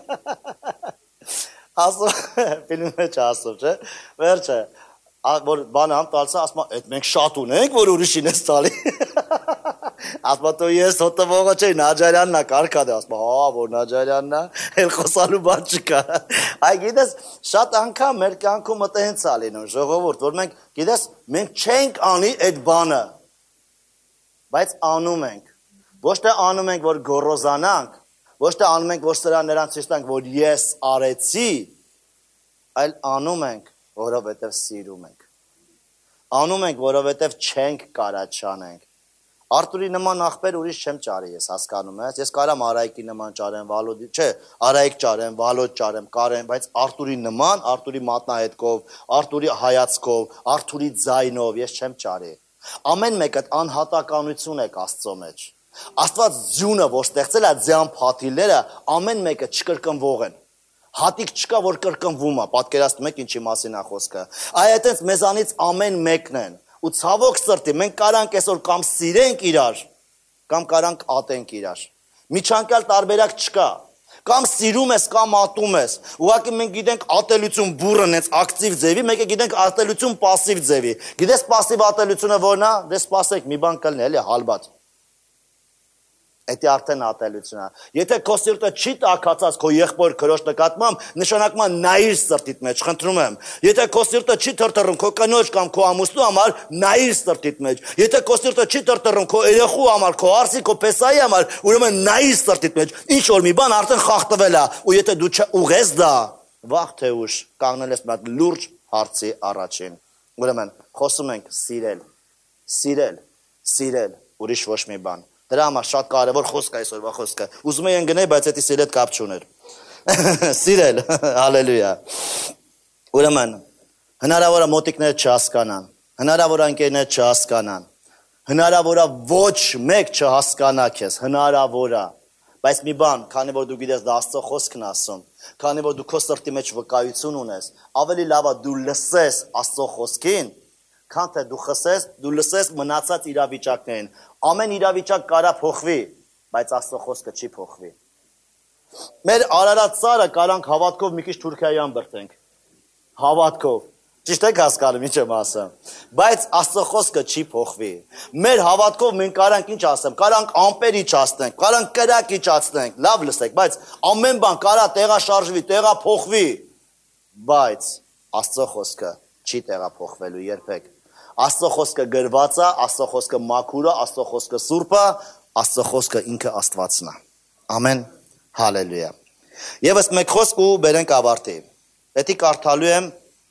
Ասում ֆիլմը չասում, չէ։ Վերջը որ բանը համ տալսա, ասում այդ մենք շատ ունենք, որ ուրիշին ես տալի։ Ասում դու ես հոտովողը չէ, Նաջարյանն է կարկադը, ասում հա, որ Նաջարյանն է, էլ խոսալու բան չկա։ Այ գիտես, շատ անգամ մեր կյանքում մտը հենց է լինում, ժողովուրդ, որ մենք, գիտես, մենք չենք անի այդ բանը, բայց անում ենք։ Ոչ թե անում ենք, որ գոռոզանանք, ոչ թե անում ենք, որ սրան նրան ցույց տանք, որ ես արեցի, այլ անում ենք, որովհետև սիրում ենք։ Անում ենք, որովհետև չենք կարա չանենք։ Արտուրի նման ախպեր ուրիշ չեմ ճարի ես, հասկանում ես։ Ես կարամ Արայիկի նման ճարեմ, Վալոդի, չէ, Արայիկ ճարեմ, Վալոդ ճարեմ, կարեմ, բայց Արտուրի նման, Արտուրի մատնահետքով, Արտուրի հայացքով, Արտուրի ձայնով ես չեմ ճարի։ Ամեն մեկը անհատականություն է Աստծո մեջ։ Աստված ձյունը, որ ստեղծել է ձյան փաթիլները, ամեն մեկը չկրկնվող են։ Հատիկ չկա, որ կրկնվում է, պատկերացնում եք ինչի մասին է խոսքը։ Այդտենց մեզանից ամեն մեկն են։ Ու ցավոք սրտի, մենք կարանք այսօր կամ սիրենք իրար, կամ կարանք ատենք իրար։ Միջանկյալ տարբերակ չկա։ Կամ սիրում ես, կամ ատում ես։ Ուղղակի մենք գիտենք ատելություն բուրըն հենց ակտիվ ձևի, մեկը գիտենք ատելություն պասիվ ձևի։ Գիտես պասիվ ատելությունը որն է, դե սպասեք, մի բան կլինի, էլի հալբատ։ Դա արդեն ատելություն է։ Եթե քո սիրտը չի տաքացած քո եղբոր քրոջ նկատմամբ, նշանակում է նայիր սրտիդ մեջ, խնդրում եմ։ Եթե քո սիրտը չի թրթռում քո կնոջ կամ քո ամուսնու համար, նայիր սրտիդ մեջ։ Եթե քո սիրտը չի թրթռում քո երեխու համար, քո արսի, քո պեսայի համար, ուրեմն նայիր սրտիդ մեջ։ Ինչ որ մի բան արդեն խախտվել է, ու եթե դու չուղես դա, վաղ թե ուշ կանգնել ես մի հատ լուրջ հարցի առաջին։ Ուրեմն խոսում ենք սիրել, ուրիշ ոչ մի բան։ Դրա համար շատ կարևոր խոսք է այսօրվա խոսքը։ Ուզում եմ գնալ, բայց դա սիրել կապ չուներ։ Սիրել, հալելույա։ Ուրեմն հնարավոր է մոտիկները չհասկանան, հնարավոր է ընկերները չհասկանան, հնարավոր է ոչ մեկ չհասկանա քեզ, հնարավոր է, Բայց մի բան, քանի որ դու գիտես դա Աստծո խոսքն ասում, քանի որ դու քո սրտի մեջ վկայություն ունես, ավելի լավ է դու լսես Աստծո խոսքին, քան թե դու խոսես, դու լսես մնացած իրավիճակներին։ Ամեն իրավիճակ կարա փոխվի, բայց Աստծո խոսքը չի փոխվի։ Մեր Արարատ ծառը կարանք հավատքով մի քիչ Թուրքիայան բրտենք։ Հավատքով։ Ճիշտ եք հասկանում ինչ եմ ասում։ Բայց Աստծո խոսքը չի փոխվի։ Մեր հավատքով մենք կարանք ինչ ասեմ, կարանք ամպեր իջացնենք, կարանք կրակ իջացնենք, լավ լսեք, բայց ամեն բան կարա տեղաշարժվի, տեղափոխվի, բայց Աստծո խոսքը չի տեղափոխվելու երբեք։ Աստծո խոսքը գրված է, Աստծո խոսքը մաքուր է, Աստծո խոսքը սուրբ է, Աստծո խոսքը ինքը Աստվածն է։ Ամեն, հալելույա։ Եվս մեկ խոսք ու բերենք ավարտի։ Պետք է կարդալու եմ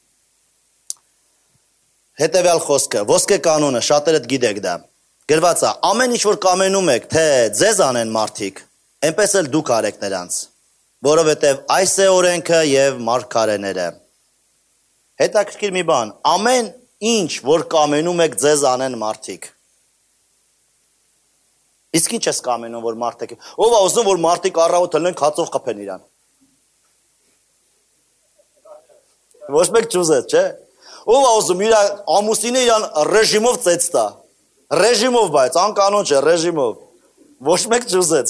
հետևյալ խոսքը, ոսկե կանոնը, շատերդ գիտեք դա։ Գրված է, ամեն ինչ որ կամենում եք, թե ձեզ անեն մարդիկ, այնպես էլ դուք արեք նրանց, որովհետև այս է օրենքը եւ մարգարեները։ Հետաքրքիր մի բան, ամեն ինչ որ կամենում եք ձեզ անեն մարդիկ։ Իսկ ինչ ես կամենում որ մարդիկ։ Ով է ուզում որ մարդիկ առավոտ լեն քացով խփեն իրան։ Ոչ մեկ չուզեց, չէ՞։ Ով է ուզում իր ամուսինը իրան ռեժիմով ծեծ տա։ Ռեժիմով բայց, անկանոն չէ, ռեժիմով։ Ոչ մեկ չուզեց։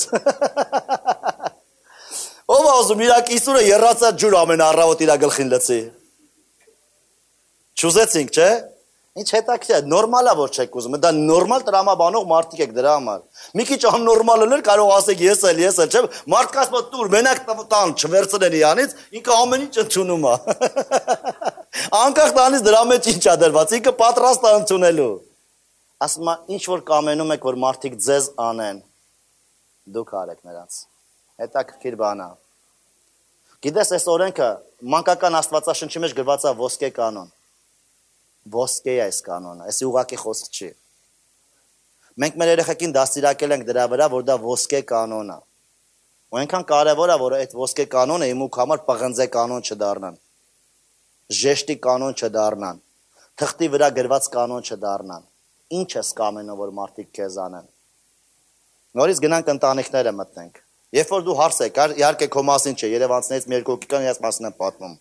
Ով է ուզում իր կիսուրը եռացած ջուր ամեն առավոտ իր գլխին լցի։ Չուզեցինք, չէ՞։ Ինչ հետաքրքիր է, նորմալ է որ չեք ուզում, դա նորմալ տրամաբանող մարդիկ եք դրա համար։ Մի քիչ աննորմալ լիներ կարող ասեք ես էլ, չէ՞։ Մարդիկ ասում են տուր, մենակ տան չվերցնեն իրանից, ինքը ամեն ինչ ընդունում է։ Անկախ տանից դրա մեջ ինչ է դրված, ինքը պատրաստ է ընդունելու։ Ասում է, ինչ որ կամենում եք, որ մարդիկ ձեզ անեն, դուք արեք նրանց։ Հետաքրքիր բան է։ Գիտես, այս օրենքը մանկական Աստվածաշնչի մեջ գրված է ոսկե կանոն։ Ոսկե է այս կանոնը, այս ուղղակի խոսք չի։ Մենք մեր երեխեքին դաստիարակել ենք դրա վրա, որ դա ոսկե կանոն է։ Ու այնքան կարևոր է, որ այդ ոսկե կանոնը իմուք համար պղնձե կանոն չդառնան։ Ժեշտի կանոն չդառնան, թղթի վրա գրված կանոն չդառնան։ Ինչ ես կամենում, որ մարդիկ քեզ անեն։ Նորից գնանք ընտանիքները մտնենք։ Երբ որ դու հարց եք, իհարկե քո մասին չէ, երևանցիներից մի երկու կան, ես մասին եմ պատմում։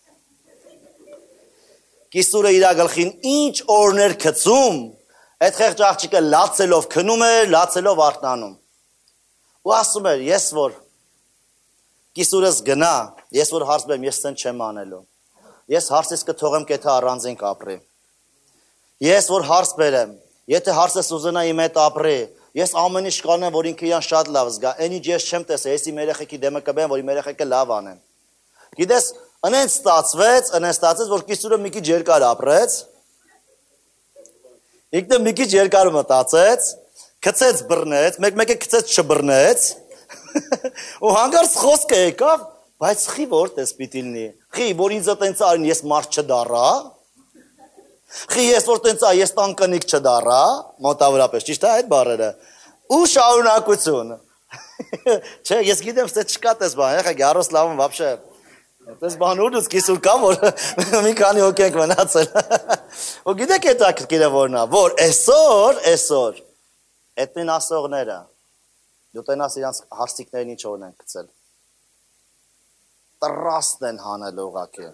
Կիսուրը իր գլխին ինչ օրներ գցում, այդ խեղճ աղջիկը լացելով քնում էր, լացելով արթնանում։ Ու ասում էր, ես որ կիսուրս գնա, ես որ հարց բեմ, ես ցեն չեմ անելու։ Ես հարցից կթողեմ կեթե առանձին կապրի։ Ես որ հարց բերեմ, եթե հարցս ուզենա իմ հետ ապրի, ես ամեն ինչ կանեմ, որ ինքը իրան շատ լավ զգա, այն ինչ ես չեմ տեսել, ես իմ երեխեքի դեմը կբեմ, որ իմ երեխեքը լավ անեն։ Գիտես, Անենց ստացվեց, որ կիսուրը մի քիչ երկար ապրեց, ինքնը մի քիչ երկար մտածեց, գցեց բռնեց, մեկ-մեկը գցեց չբռնեց, ու հանկարծ խոսքը եկավ, բայց խի որտես պիտի լինի, խի որ ինձ տենց արին ես մարդ չդառա, խի ես որ տենց ես տանկնիկ չդառա, մոտավորապես ճիշտ է այդ բառերը, ու շարունակություն, չէ, ես գիտեմ, ստե չկա տես բան, եղեք Yaroslavon вообще Դες բանուրս կիսուր կա, որ մի քանի հոգի ենք մնացել։ Ու գիտեք հետաքրքիրը որն է, որ այսօր էտնին ասողները դու տենաս իրանց հարսիկներին ինչ օրն են գցել։ Տրաստ են հանել ուղակի։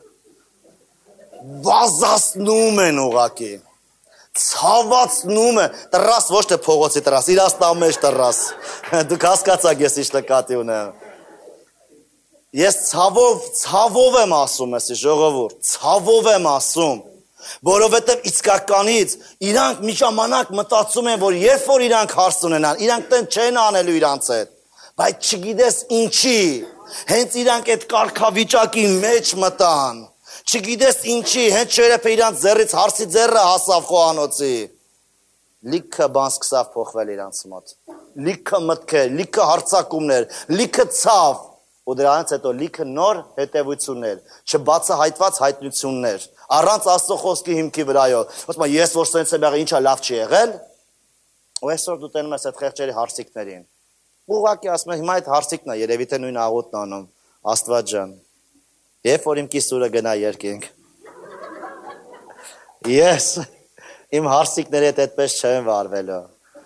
Վազացնում են ուղակի։ Ցավացնում են։ Տրաս ոչ թե փողոցի տրաս, Իրաստան մեջ տրաս։ Դուք հասկացաք ես ինչ նկատի ունեմ։ Ես ցավով եմ ասում, էսի ժողովուրդ, ցավով եմ ասում, որովհետև իսկականից իրանք մի ժամանակ մտածում են, որ երբ որ իրանք հարց ունենան, իրանք տեն չեն անելու իրանց հետ, բայց չգիտես ինչի, հենց իրանք այդ կարգավիճակի մեջ մտան, չգիտես ինչի, հենց չերեփ իրանք ձեռից հարսի ձեռը հասավ խոհանոցի, լիքը բան սկսավ փոխվել իրանց մոտ, լիքը մտքեր, լիքը հարցակումներ, լիքը ցավ, ու դրանից հետո լիքը նոր հետևություններ, չբացահայտված հայտնություններ, առանց Աստծո խոսքի հիմքի վրայով։ Ասում եմ, ես որ սենց եմ եղել, ինչա լավ չի եղել։ Ու այսօր դու տենում ես այդ խեղճերի հարցիկներին։ Ուղղակի ասում եմ, հիմա այդ հարցիկն է, երևի թե նույն աղոթն անում, Աստված ջան։ Երբ որ իմ կիսուրը գնա երկինք։ Ես իմ հարցիկների հետ այդպես չեմ վարվելու։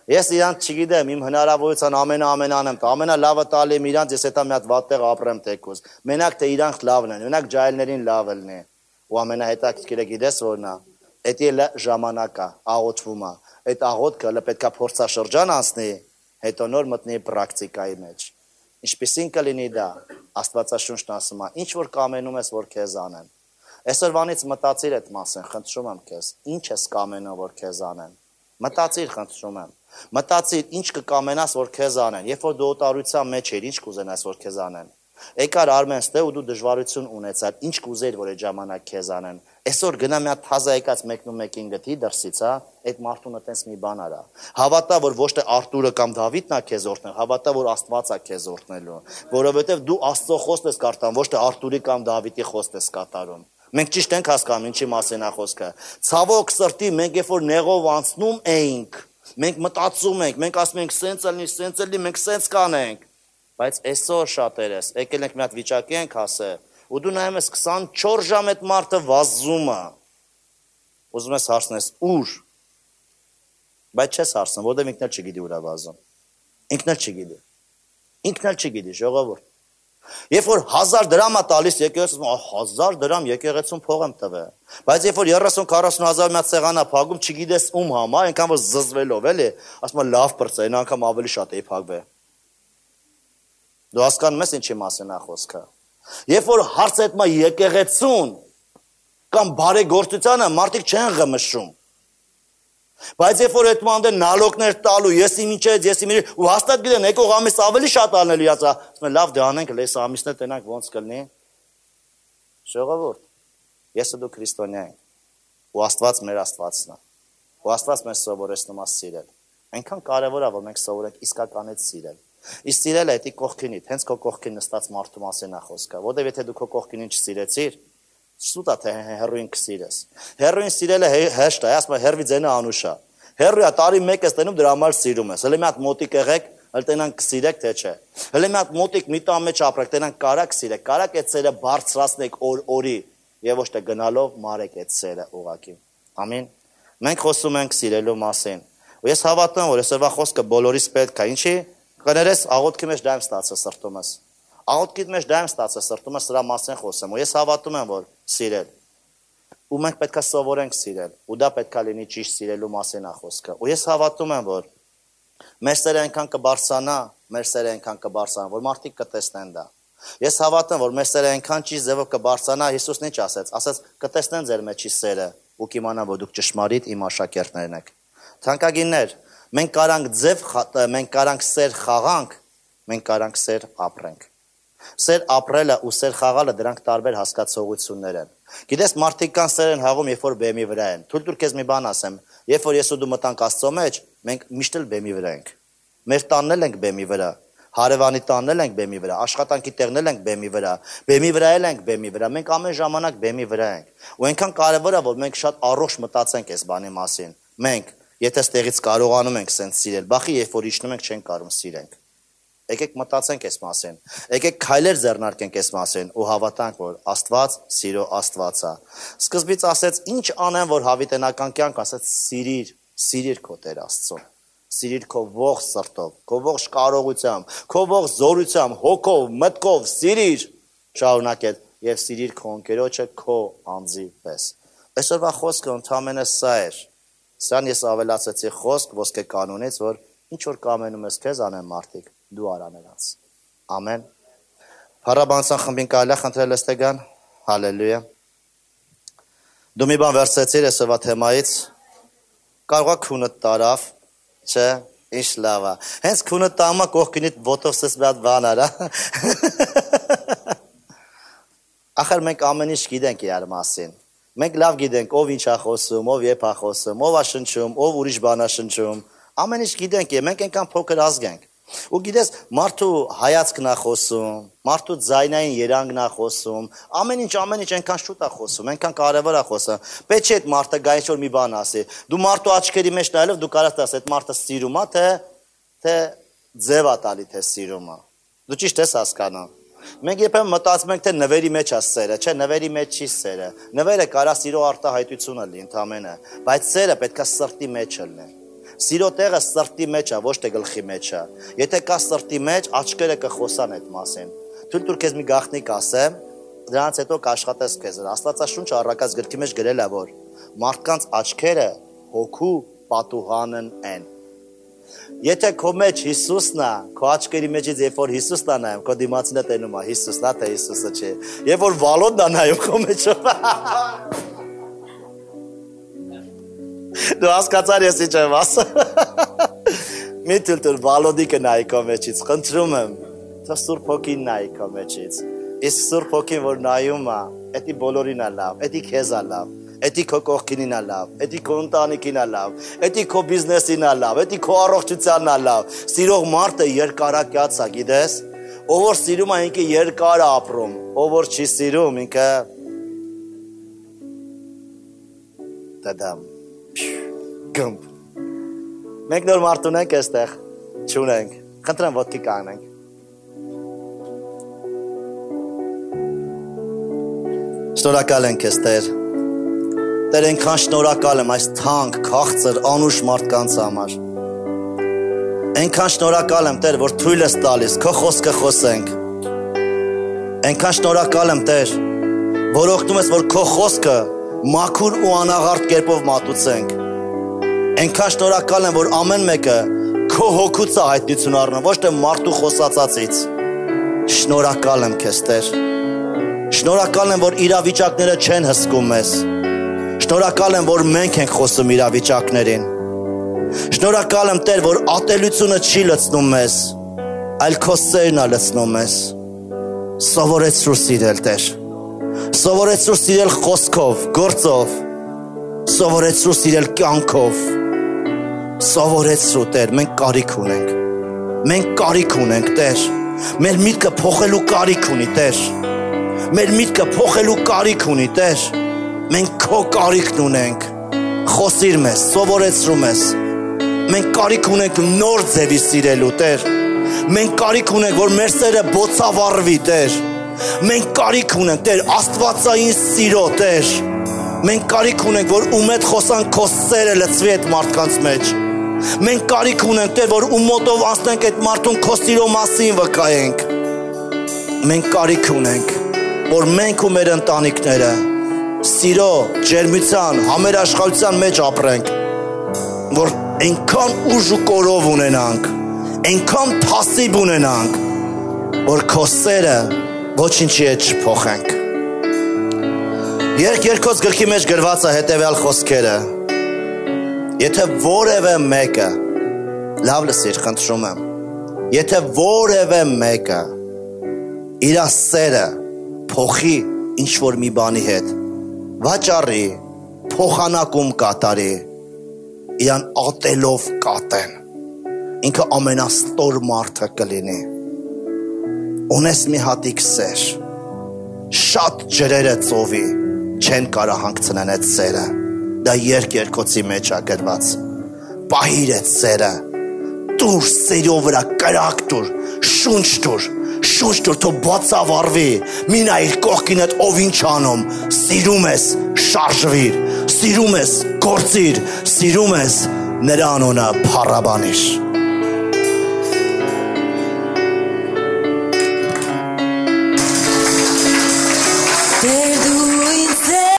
Ես իրանց չգիտեմ, իմ հնարավորության ամենանեմ, ամենալավը տալի եմ իրանց, ես հետա մի հատ վատ տեղ ապրեմ թեկուզ։ Մենակ թե իրանք լավն են, մենակ ջահելներին լավ լինի։ Ու ամենահետաքրքիրը գիտես որն է, դա էլ ժամանակա, աղոթվում է։ Այդ աղոթքը պետք է փորձաշրջան անցնի, հետո նոր մտնի պրակտիկայի մեջ։ Ինչպեսին կլինի դա, Աստվածաշունչն ասում է, ինչ որ կամենում ես, որ քեզ անեն։ Այսօրվանից մտածիր այդ մասին, խնդրում եմ քեզ, ինչ ես կամենում, որ քեզ անեն։ Մտածիր, խնդրում եմ։ Մտածիր, ինչ կկամենաս, որ քեզ անեն։ Երբ որ դու օտարության մեջ ես, ինչ կուզենաս, որ քեզ անեն։ Եկար Արմեն ստե ու դու դժվարություն ունեցար, ինչ կուզեիր, որ այդ ժամանակ քեզ անեն։ Այսօր գնա մի հատ թազա եկած մեկնում մեկին գտի դրսից, հա, այդ մարդուն այտենց մի բան արա։ Հավատա, որ ոչ թե Արտուրը կամ Դավիթն է քեզ օրհնել, հավատա, որ Աստված է քեզ օրհնելու, որովհետև դու Աստծո խոսքն ես կարտանում, ոչ թե Արտուրի կամ Դավիթի խոսքն ես կատարում։ Մենք ճիշտ ենք հասկանում, ինչի մասին է խոսքը։ Ցավոք սրտի մենք երբ որ նեղով անցնում էինք, մենք մտածում ենք, մենք ասում ենք սենց լինի, մենք սենց կանենք։ Բայց այսօր շատերս եկել ենք մի հատ վիճակի ենք հասել, ու դու նայում ես 24 ժամ այդ մարդը վազում է։ Ուզում ես հարցնես ուր։ Բայց չես հարցնում, որտեղ ինքն էլ չգիտի ուր է վազում։ Ինքն էլ չգիտի, ժողովուրդ։ Երբ որ 1000 դրամ է տալիս եկեղեցուն, 1000 դրամ եկեղեցուն փող եմ տվել։ Բայց երբ որ 30-40 հազար մի հատ սեղան է փակում, չգիտես ում համար, այնքան որ զզվելով էլի, ասում եմ լավ բրծա, այն անգամ ավելի շատ էի փակվել։ Դու հասկանում ես ինչի մասին է խոսքը։ Երբ որ հարց հետմա եկեղեցուն կամ բարեգործությանը մարդիկ չեն ղմշում։ Բայց երբ որ այդ մանդ նալոգներ տալու, ես իմ ինչ ես իմ ու հաստատ գիտեն, եկող ամիս ավելի շատ անել իրաց, ասում են լավ դե անենք, լես ամիսն է տենանք ոնց կլինի։ Ժողովուրդ, ես ու դու քրիստոնյա ենք։ Ու Աստված մեր Աստվածն է։ Ու Աստված մեզ սովորեցնում է սիրել։ Այնքան կարևոր է, որ մենք սովորենք իսկականից սիրել։ Իսկ սիրելը դա կողքինիդ, հենց քո կողքին նստած մարդու մասին է խոսքը, որովհետև եթե դու քո կողքինին չսիրեցիր, սուտ է թե հերոին կսիրես։ Հերոին սիրելը հեշտ է, ասում եմ հերվի ձենը անուշա։ Հերոյա տարի 1 ես տենում դրա համար սիրում ես։ Հələ մի հատ մոտիկ եղեք, հələ տենանք կսիրեք թե չէ։ Հələ մի հատ մոտիկ մի տան մեջ ապրեք, տենանք կարակ սիրեք, կարակ այդ սերը բարձրացնեք օրի եւ ոչ թե գնալով մարեք այդ սերը ուղակի։ Ամին։ Մենք խոսում ենք սիրելու մասին։ Ու ես հավատում եմ, որ այսօրվա խոսքը բոլորիս պետք է, ինչի կներես աղոթքի մեջ դա եմ ստացել սրտումս։ Աղոթքի մեջ դա եմ ստացել սրտումս սրա մասին խոսեմ, ու ես հավատում եմ, որ սիրել։ Ու մենք պետք է սովորենք սիրել, ու դա պետք է լինի ճիշտ սիրելու մասին է խոսքը։ Ու ես հավատում եմ, որ մեր սերը այնքան կբարձրանա, որ մարդիկ կտեսնեն դա։ Ես հավատում եմ, որ մեր սերը այնքան ճիշտ ձևով կբարձրանա, Հիսուսն ինչ ասեց, կտեսնեն ձեր մեջի սերը, ու կիմանան, որ դուք ճշմարիտ իմ աշակերտներն եք։ Թանկագիններ, մենք կարանք սեր խաղանք, մենք կարանք սեր ապրենք։ Սեր ապրելը ու սեր խաղալը դրանք տարբեր հասկացողություններ են։ Գիտես, մարդիկ կան սեր են հաղում, երբ որ բեմի վրա են։ Թույլ տուր քեզ մի բան ասեմ, երբ որ ես ու դու մտանք Աստծո մեջ, մենք միշտ էլ բեմի վրա ենք։ Մեր տանն էլ ենք բեմի վրա, հարևանի տանն էլ ենք բեմի վրա, աշխատանքի տեղն էլ ենք բեմի վրա, բեմի վրա էլ ենք բեմի վրա, մենք ամեն ժամանակ բեմի վրա ենք։ Ու այնքան կարևոր է, որ մենք շատ առողջ մտածենք այս բանի մասին։ Մենք, եթե ստեղից կարողանում ենք սենց սիրել, բախի երբ որ իջնում ենք չենք կարող սիրենք։ Եկեք մտածենք այս մասին։ Եկեք քայլեր ձեռնարկենք այս մասին ու հավատանք, որ Աստված սիրո Աստված է։ Սկզբից ասեց, ինչ անեմ, որ հավիտենական կյանք, ասեց սիրիր քո Տեր Աստծուն։ Սիրիր քո ողջ սրտով, քո ողջ կարողությամբ, քո ողջ զորությամբ, հոգով, մտքով սիրիր։ Շարունակեց եւ սիրիր քո ընկերոջը քո անձի պես։ Այսօրվա խոսքը ընդհանրապես սա էր։ Սան ես ավելացեցի խոսք ոսկե կանոնից, որ ինչ որ կամենում ես քեզ անեն մարդիկ, դու արա նրանց։ Ամեն։ Փառաբանության խմբին կարելի է խնդրել Ստեգան։ Հալելույա։ Դու մի բան վերցրեցիր այսօրվա թեմայից։ Կարող է քունդ տարավ, չէ, ինչ լավ է։ Հենց քունդ տամա կողքինիդ ոտով սես մի հատ բան արա։ Ախր մենք ամեն ինչ գիտենք իրար մասին։ Մենք լավ գիտենք ով ինչ է խոսում, ով երբ է խոսում, ով է շնչում, ով ուրիշ բան է շնչում։ Ամեն ինչ գիտենք, մենք այնքան փոքր ազգ ենք։ Ու գիտես, մարդու հայացքն է խոսում, մարդու ձայնային երանգն է խոսում, ամեն ինչ այնքան շուտ է խոսում, այնքան կարևոր է խոսում։ Պետք չէ այդ մարդը գա ինչ-որ մի բան ասի։ Դու մարդու աչքերի մեջ նայելով դու կարաս ասես, այդ մարդը սիրում է, թե ձև է տալի, թե սիրում է։ Դու ճիշտ ես հասկանում։ Մենք երբեմն մտածում ենք, թե նվերի մեջ է սերը, չէ, նվերի մեջ չի սերը։ Նվերը կարա սիրո արտահայտությունը լինի ընդամենը, բայց սերը պետք է սրտի մեջ լինի։ Սիրո տեղը սրտի մեջ է, ոչ թե գլխի մեջ է։ Եթե կա սրտի մեջ, աչքերը կխոսան այդ մասին։ Թույլ տուր քեզ մի գաղտնիք ասեմ, դրանից հետո կաշխատես քեզ։ Աստվածաշունչը առակած գրքի մեջ գրել է, որ մարդկանց աչքերը հոգու պատուհանն են։ Եթե քո մեջ Հիսուսն է, քո աչքերի մեջից երբ որ Հիսուսն է նայում, քո դիմացին է տենում է Հիսուսն է, թե Հիսուսը չէ։ Երբ որ Վալոդն է նայում քո մեջով։ Դու հասկացար ես ինչ եմ ասում։ Մի թույլ Վալոդի կնայի քո մեջից, խնդրում եմ, թող Սուրբ Հոգին նայի քո մեջից։ Իսկ Սուրբ Հոգին որ նայում է, էդի բոլորին է լավ, էդի քեզ է լավ, էդի քո կողքինին է լավ, էդի քո ընտանիքին է լավ, էդի քո բիզնեսին է լավ, էդի քո առողջությանն է լավ։ Սիրող մարդը երկարակյաց է, գիտես։ Ով որ սիրում է ինքը երկար է ապրում, ով որ չի սիրում ինքը դադամ գումբ։ Մենք նոր մարդ ունենք այստեղ, չունենք։ Խնդրեմ ոտքի կանգնենք։ Շնորհակալ ենք քեզ Տեր։ Տեր, այնքան շնորհակալ եմ այս թանկ, քաղցր, անուշ մարդկանց համար։ Այնքան շնորհակալ եմ Տեր, որ թույլ ես տալիս քո խոսքը խոսենք։ Այնքան շնորհակալ եմ Տեր, որ օգնում ես, որ քո խոսքը մաքուր ու անաղարտ կերպով մատուցենք։ Այնքան շնորհակալ եմ, որ ամեն մեկը քո հոգուց է հայտնություն առնում, ոչ թե մարդու խոսածածից։ Շնորհակալ եմ քեզ Տեր։ Շնորհակալ եմ, որ իրավիճակները չեն հսկում մեզ։ Շնորհակալ եմ, որ մենք ենք խոսում իրավիճակներին։ Շնորհակալ եմ Տեր, որ ատելությունը չի լցնում մեզ, այլ քո սերն է լցնում մեզ։ Սովորեցրու սիրել Տեր։ Սովորեցրու սիրել խոսքով, գործով։ Սովորեցրու սիրել կյանքով։ Սովորեցրու Տեր, մենք կարիք ունենք։ Մենք կարիք ունենք Տեր։ Մեր միտքը փոխելու կարիք ունի Տեր։ Մեր միտքը փոխելու կարիք ունի Տեր։ Մենք քո կարիքն ունենք։ Խոսիր մեզ, սովորեցրու մեզ։ Մենք կարիք ունենք նոր ձևի սիրելու Տեր։ Մենք կարիք ունենք, որ մեր սերը բոցավառվի Տեր։ Մենք կարիք ունենք Տեր աստվածային սիրո Տեր։ Մենք կարիք ունենք, որ ում հետ խոսանք քո սերը լցվի այդ մարդկանց մեջ։ Մենք կարիք ունենք Տեր, որ ում մոտով անցնենք այդ մարդուն քո սիրո մասին վկայենք։ Մենք կարիք ունենք, որ մենք ու մեր ընտանիքները սիրո, ջերմության, համերաշխայության մեջ ապրենք, որ այնքան ուժ ու կորով ունենանք, այնքան փասիվ ունենանք, որ քո սերը ոչինչի հետ չփոխենք։ Երկրորդ գրքի մեջ գրված է հետևյալ խոսքերը. Եթե որևէ մեկը, լավ լսիր, խնդրում եմ, եթե որևէ մեկը իր սերը փոխի ինչ-որ մի բանի հետ, վաճառի, փոխանակում կատարի, իրան ատելով կատեն, ինքը ամենաստոր մարդը կլինի։ Ունես մի հատիկ սեր, շատ ջրերը ծովի չեն կարա հանգցնեն այդ սերը, դա երկերկոցի մեջ է գրված, պահիր այդ սերը, տուր սերո վրա կրակ տուր, շունչ տուր, թո բացավարվի, մի նայիր կողքին հետ ով ինչ անում, սիրում ես շարժվիր, սիրում ես գործիր, սիրում ես նրա անունը փառաբանիր։